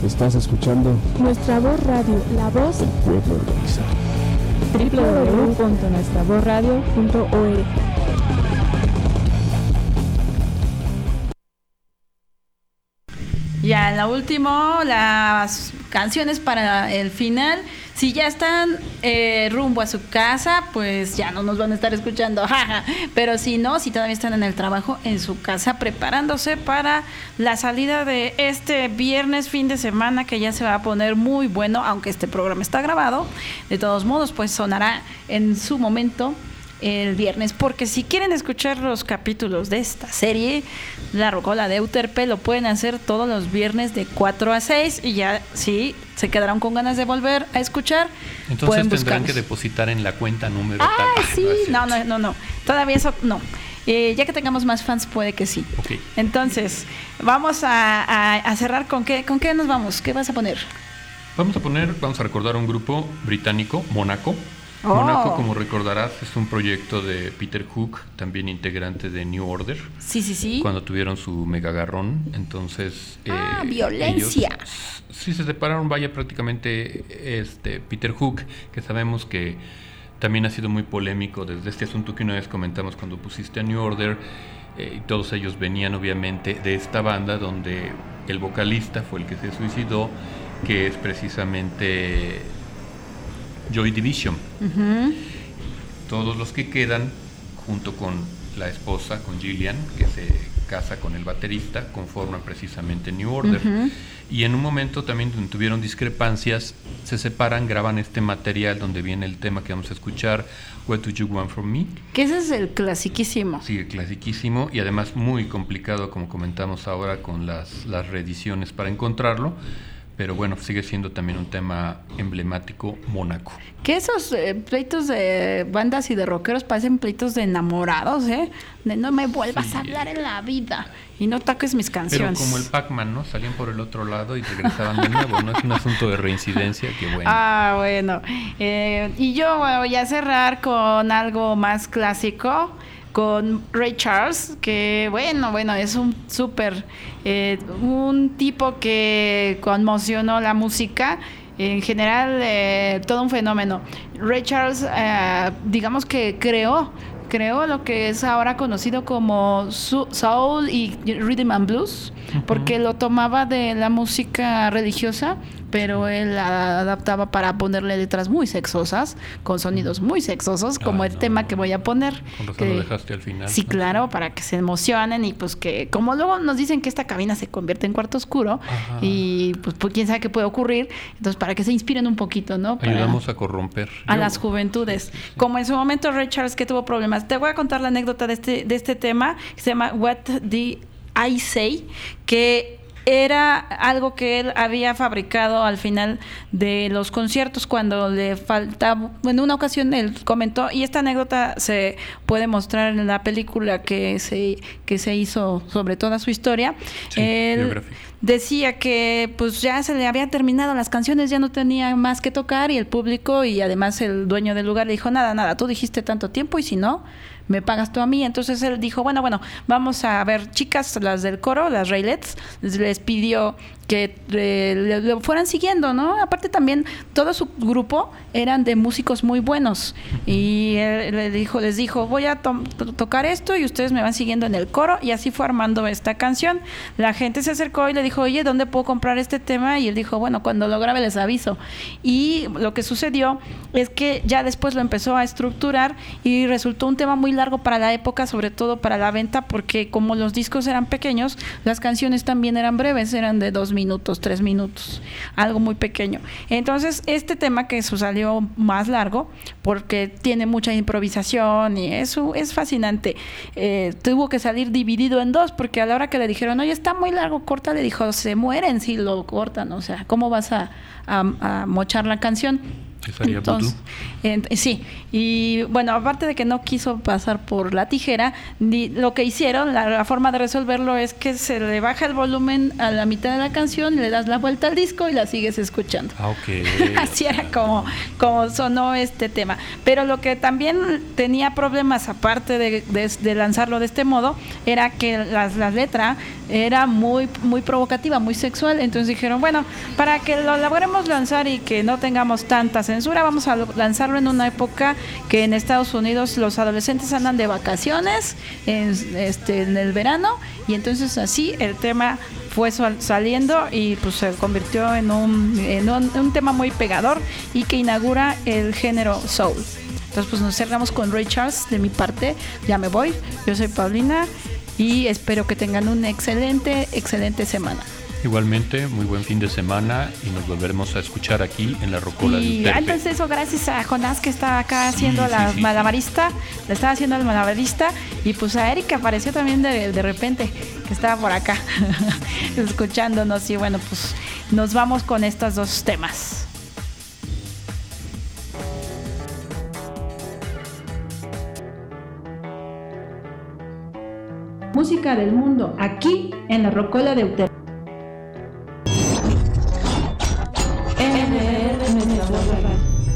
Estás escuchando Nuestra Voz Radio, la voz del pueblo organizado. doble u doble u doble u punto nuestra voz radio punto org. Ya, la última, las canciones para el final. Si ya están eh, rumbo a su casa, pues ya no nos van a estar escuchando, jaja. Pero si no, si todavía están en el trabajo, en su casa, preparándose para la salida de este viernes, fin de semana, que ya se va a poner muy bueno, aunque este programa está grabado. De todos modos, pues sonará en su momento el viernes, porque si quieren escuchar los capítulos de esta serie, La Rocola de Euterpe, lo pueden hacer todos los viernes de cuatro a seis, y ya si se quedaron con ganas de volver a escuchar, entonces pueden tendrán buscarlos. que depositar en la cuenta número Ah, tal. sí, Ah, no, no, no, no, todavía eso no. Eh, ya que tengamos más fans, puede que sí. Okay. Entonces, vamos a, a, a cerrar con qué, con qué nos vamos, ¿qué vas a poner? Vamos a poner, vamos a recordar un grupo británico, Mónaco. Oh. Mónaco, como recordarás, es un proyecto de Peter Hook, también integrante de New Order. Sí, sí, sí. Cuando tuvieron su mega agarrón, entonces... Ah, eh, violencia. Ellos, sí, se separaron, vaya, prácticamente este Peter Hook, que sabemos que también ha sido muy polémico desde este asunto que una vez comentamos cuando pusiste a New Order, eh, y todos ellos venían obviamente de esta banda donde el vocalista fue el que se suicidó, que es precisamente Joy Division. Uh-huh. Todos los que quedan, junto con la esposa, con Gillian, que se casa con el baterista, conforman precisamente New Order. Uh-huh. Y en un momento también tuvieron discrepancias, se separan, graban este material donde viene el tema que vamos a escuchar, What Do You Want From Me. Que ese es el clasiquísimo. Sí, clasiquísimo, y además muy complicado, como comentamos ahora, con las, las reediciones para encontrarlo. Pero bueno, sigue siendo también un tema emblemático, Mónaco. Que esos eh, pleitos de bandas y de rockeros parecen pleitos de enamorados, ¿eh? De no me vuelvas Sí. a hablar en la vida y no toques mis Pero canciones. como el Pac-Man, ¿no? Salían por el otro lado y regresaban de nuevo, ¿no? Es un asunto de reincidencia que bueno. Ah, bueno. Eh, y yo voy a cerrar con algo más clásico, con Ray Charles, que bueno, bueno, es un súper, eh, un tipo que conmocionó la música. En general, eh, todo un fenómeno. Ray Charles, eh, digamos que creó, creó lo que es ahora conocido como su- soul y rhythm and blues, porque lo tomaba de la música religiosa, pero él la adaptaba para ponerle letras muy sexosas, con sonidos muy sexosos, como Ah, el no. tema que voy a poner. Con razón que- lo dejaste al final. Sí, ¿no? claro, para que se emocionen y pues que, como luego nos dicen que esta cabina se convierte en cuarto oscuro, Ajá. y pues, pues quién sabe qué puede ocurrir, entonces para que se inspiren un poquito, ¿no? Para- Ayudamos a corromper. a Yo- las juventudes. Como en su momento Ray Charles, que tuvo problemas. Te voy a contar la anécdota de este, de este tema, que se llama What Did I Say, que era algo que él había fabricado al final de los conciertos cuando le faltaba, en una ocasión él comentó, y esta anécdota se puede mostrar en la película que se, que se hizo sobre toda su historia. Sí, él biográfica. decía que pues ya se le habían terminado las canciones, ya no tenía más que tocar, y el público y además el dueño del lugar le dijo, nada, nada, tú dijiste tanto tiempo y si no, me pagas tú a mí. Entonces él dijo, bueno, bueno, vamos a ver, chicas, las del coro, las Raylets, les pidió que eh, le, le fueran siguiendo, ¿no? Aparte también todo su grupo eran de músicos muy buenos, y él le dijo, les dijo, voy a to- to- tocar esto y ustedes me van siguiendo en el coro, y así fue armando esta canción. La gente se acercó y le dijo, oye, ¿dónde puedo comprar este tema? Y él dijo, bueno, cuando lo grabe les aviso. Y lo que sucedió es que ya después lo empezó a estructurar y resultó un tema muy largo para la época, sobre todo para la venta, porque como los discos eran pequeños, las canciones también eran breves, eran de dos minutos, tres minutos, algo muy pequeño. Entonces, este tema que eso salió más largo, porque tiene mucha improvisación y eso es fascinante, eh, tuvo que salir dividido en dos, porque a la hora que le dijeron, oye, está muy largo, corta, le dijo, se mueren si lo cortan, o sea, ¿cómo vas a, a, a mochar la canción? Cesaria Entonces, en- sí, y bueno, aparte de que no quiso pasar por la tijera, ni- lo que hicieron, la, la forma de resolverlo es que se le baja el volumen a la mitad de la canción, le das la vuelta al disco y la sigues escuchando. Ah, ok. Así era como, como sonó este tema. Pero lo que también tenía problemas, aparte de, de- de lanzarlo de este modo, era que las- la letra era muy, muy provocativa, muy sexual. Entonces dijeron, bueno, para que lo logremos lanzar y que no tengamos tanta censura, vamos a lo- lanzarlo en una época que en Estados Unidos los adolescentes andan de vacaciones en, este, en el verano, y entonces así el tema fue sal- saliendo y pues se convirtió en un, en un, un tema muy pegador y que inaugura el género soul. Entonces pues nos cerramos con Ray Charles. De mi parte, ya me voy. Yo soy Paulina y espero que tengan una excelente, excelente semana. Igualmente, muy buen fin de semana y nos volveremos a escuchar aquí en la Rocola de Y Euterpe. antes de eso, gracias a Jonás que está acá Sí, haciendo sí, la sí. malabarista, le estaba haciendo el malabarista, y pues a Eric que apareció también de, de repente, que estaba por acá escuchándonos, y bueno, pues nos vamos con estos dos temas. Música del mundo, aquí en la Rocola de Euterpe. M R Nuestra Voz Radio.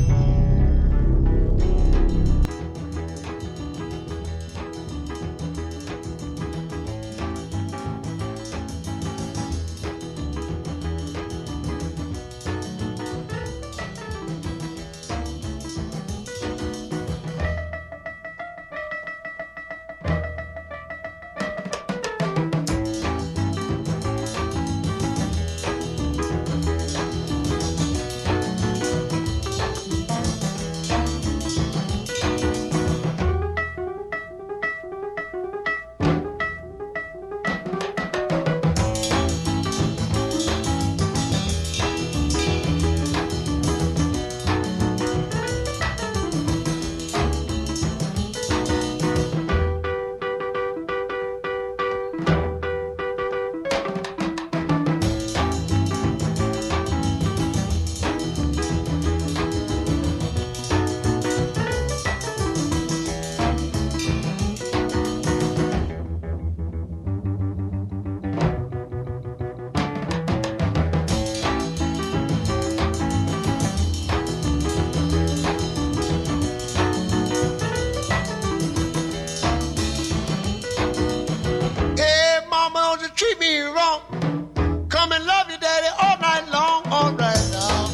Hey, mama, don't you treat me wrong. Come and love your daddy all night long, all right now.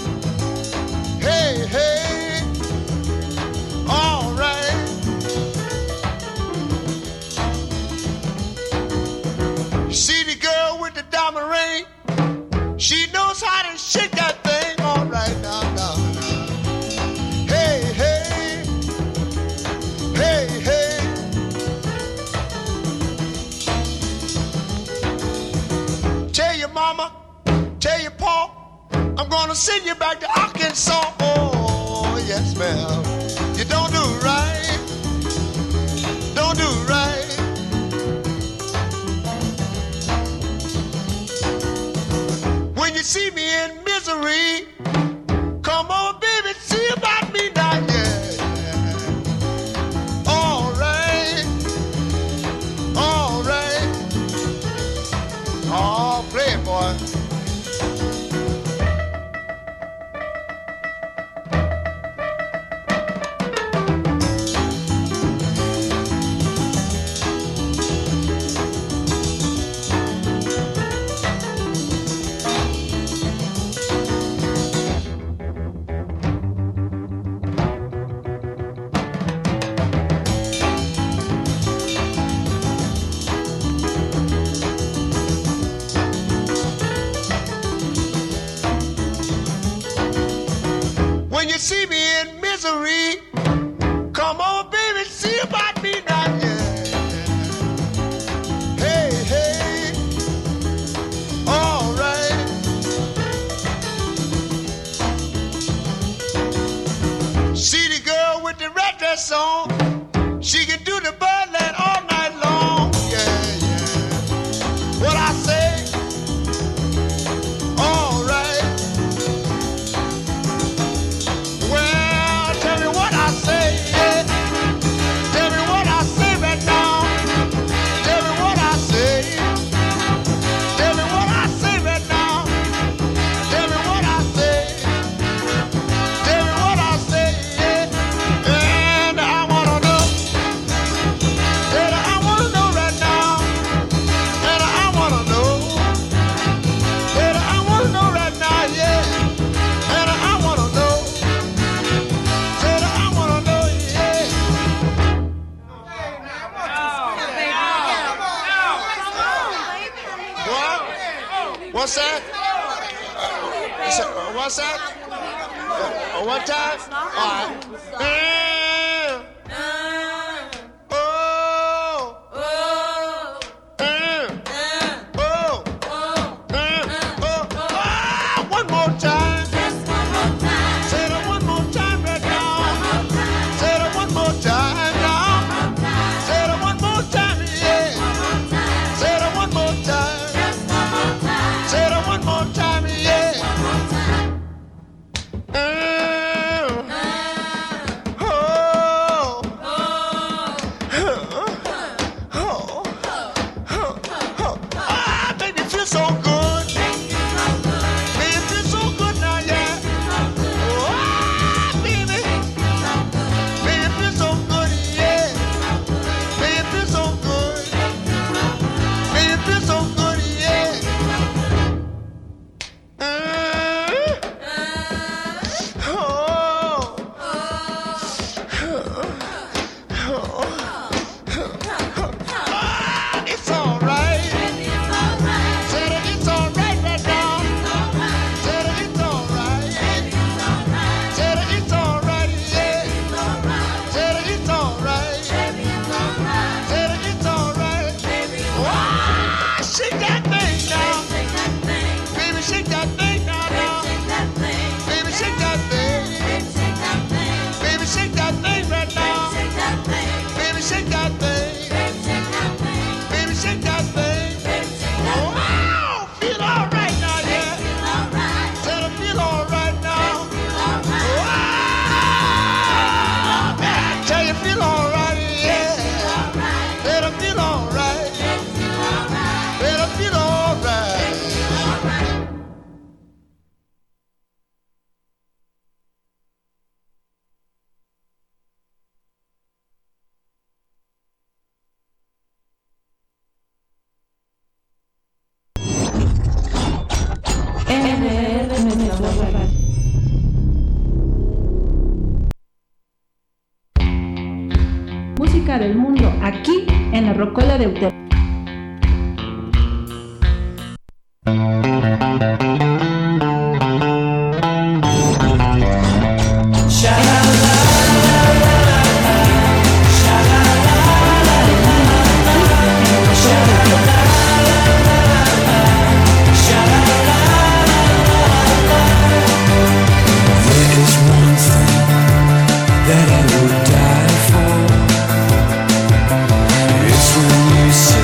Hey, hey, all right. See the girl with the diamond ring? She knows how to shake that thing, all right now, now, now. Hey, hey, hey, hey. Tell your mama, tell your pa, I'm gonna send you back to Arkansas. Oh, yes, ma'am. You don't do right. Don't do right. When you see me in misery, come on, baby, see about me now, yeah. All right. All right. Oh, play it, boy. When you see me in misery, come on, baby, see about me now, yeah. Hey, hey, all right. See the girl with the red dress on, she can do the birdland all night long, yeah, yeah. What I say, all right. What's that? Uh, so, uh, what's that? Uh, uh, one time? All right. Uh, oh, oh, uh, oh, uh, oh, ah, one more time. Just one more time. Say that one more time right now. Say that one more time now. Say that one more time, yeah. Say that one more time. Say that one more time, yeah. Uh, oh, oh, oh, oh, oh. Ah, baby, it feels so good. Baby, it feels so good now, yeah. Ah, baby. Baby, it feels so good, yeah. Baby, it feels so good. Baby, it feels so good, yeah. It's alright. Said it, it's alright right now. Said it, it's alright. Said it, it's alright, yeah. Said it, it's alright. Said it, it's alright. Wow, shake that thing now. Baby, shake that thing now, now. Baby, shake that thing. Baby, shake that thing right now. Baby, shake that thing. Baby, shake that thing. Wow, feel all right now, yeah. Said I feel all right now. Wow, man, tell you feel all right, yeah. Said I feel all right. Said I feel all right. R R Nuestra Voz Radio. Música del mundo, aquí en la Rocola de Euterpe. There is one thing that I would die for. It's when you say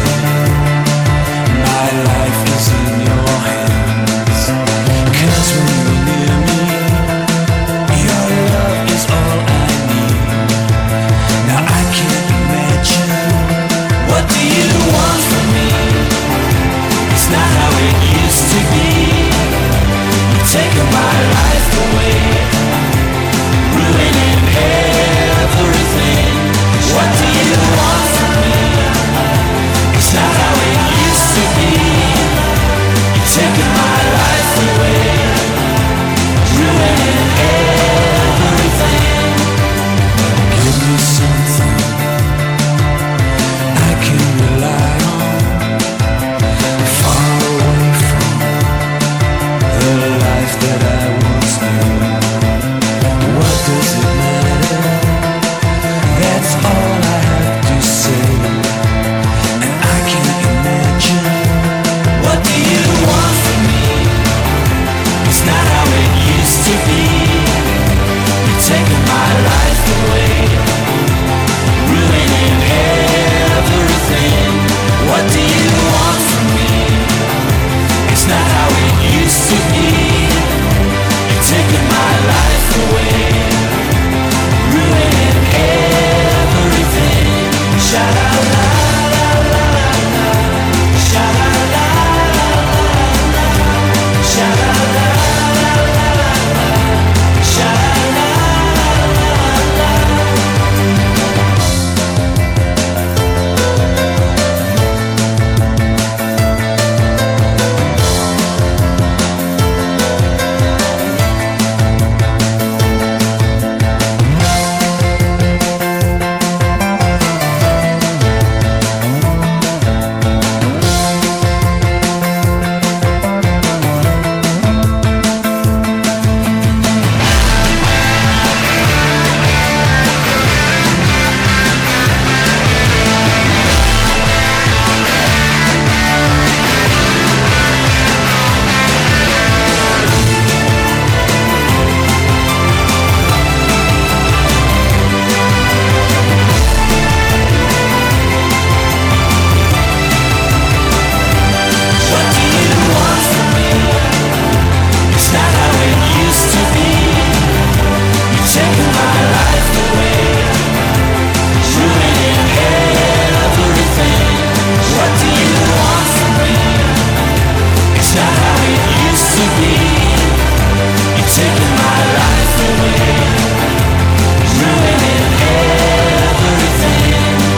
taking my life away, ruining everything.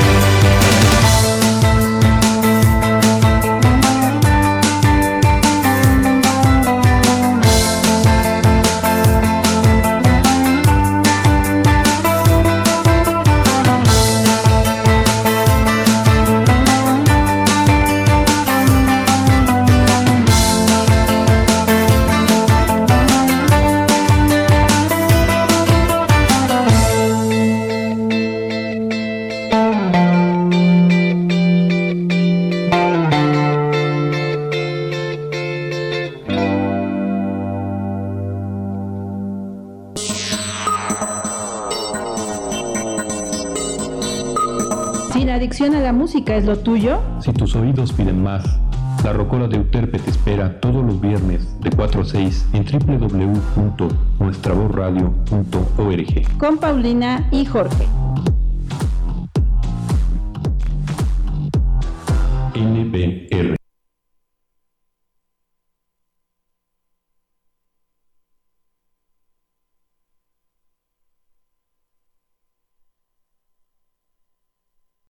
Si la adicción a la música es lo tuyo, Si tus oídos piden más, la Rocola de Euterpe te espera todos los viernes de cuatro a seis en doble u doble u doble u punto nuestra voz radio punto org. con Paulina y Jorge. N B R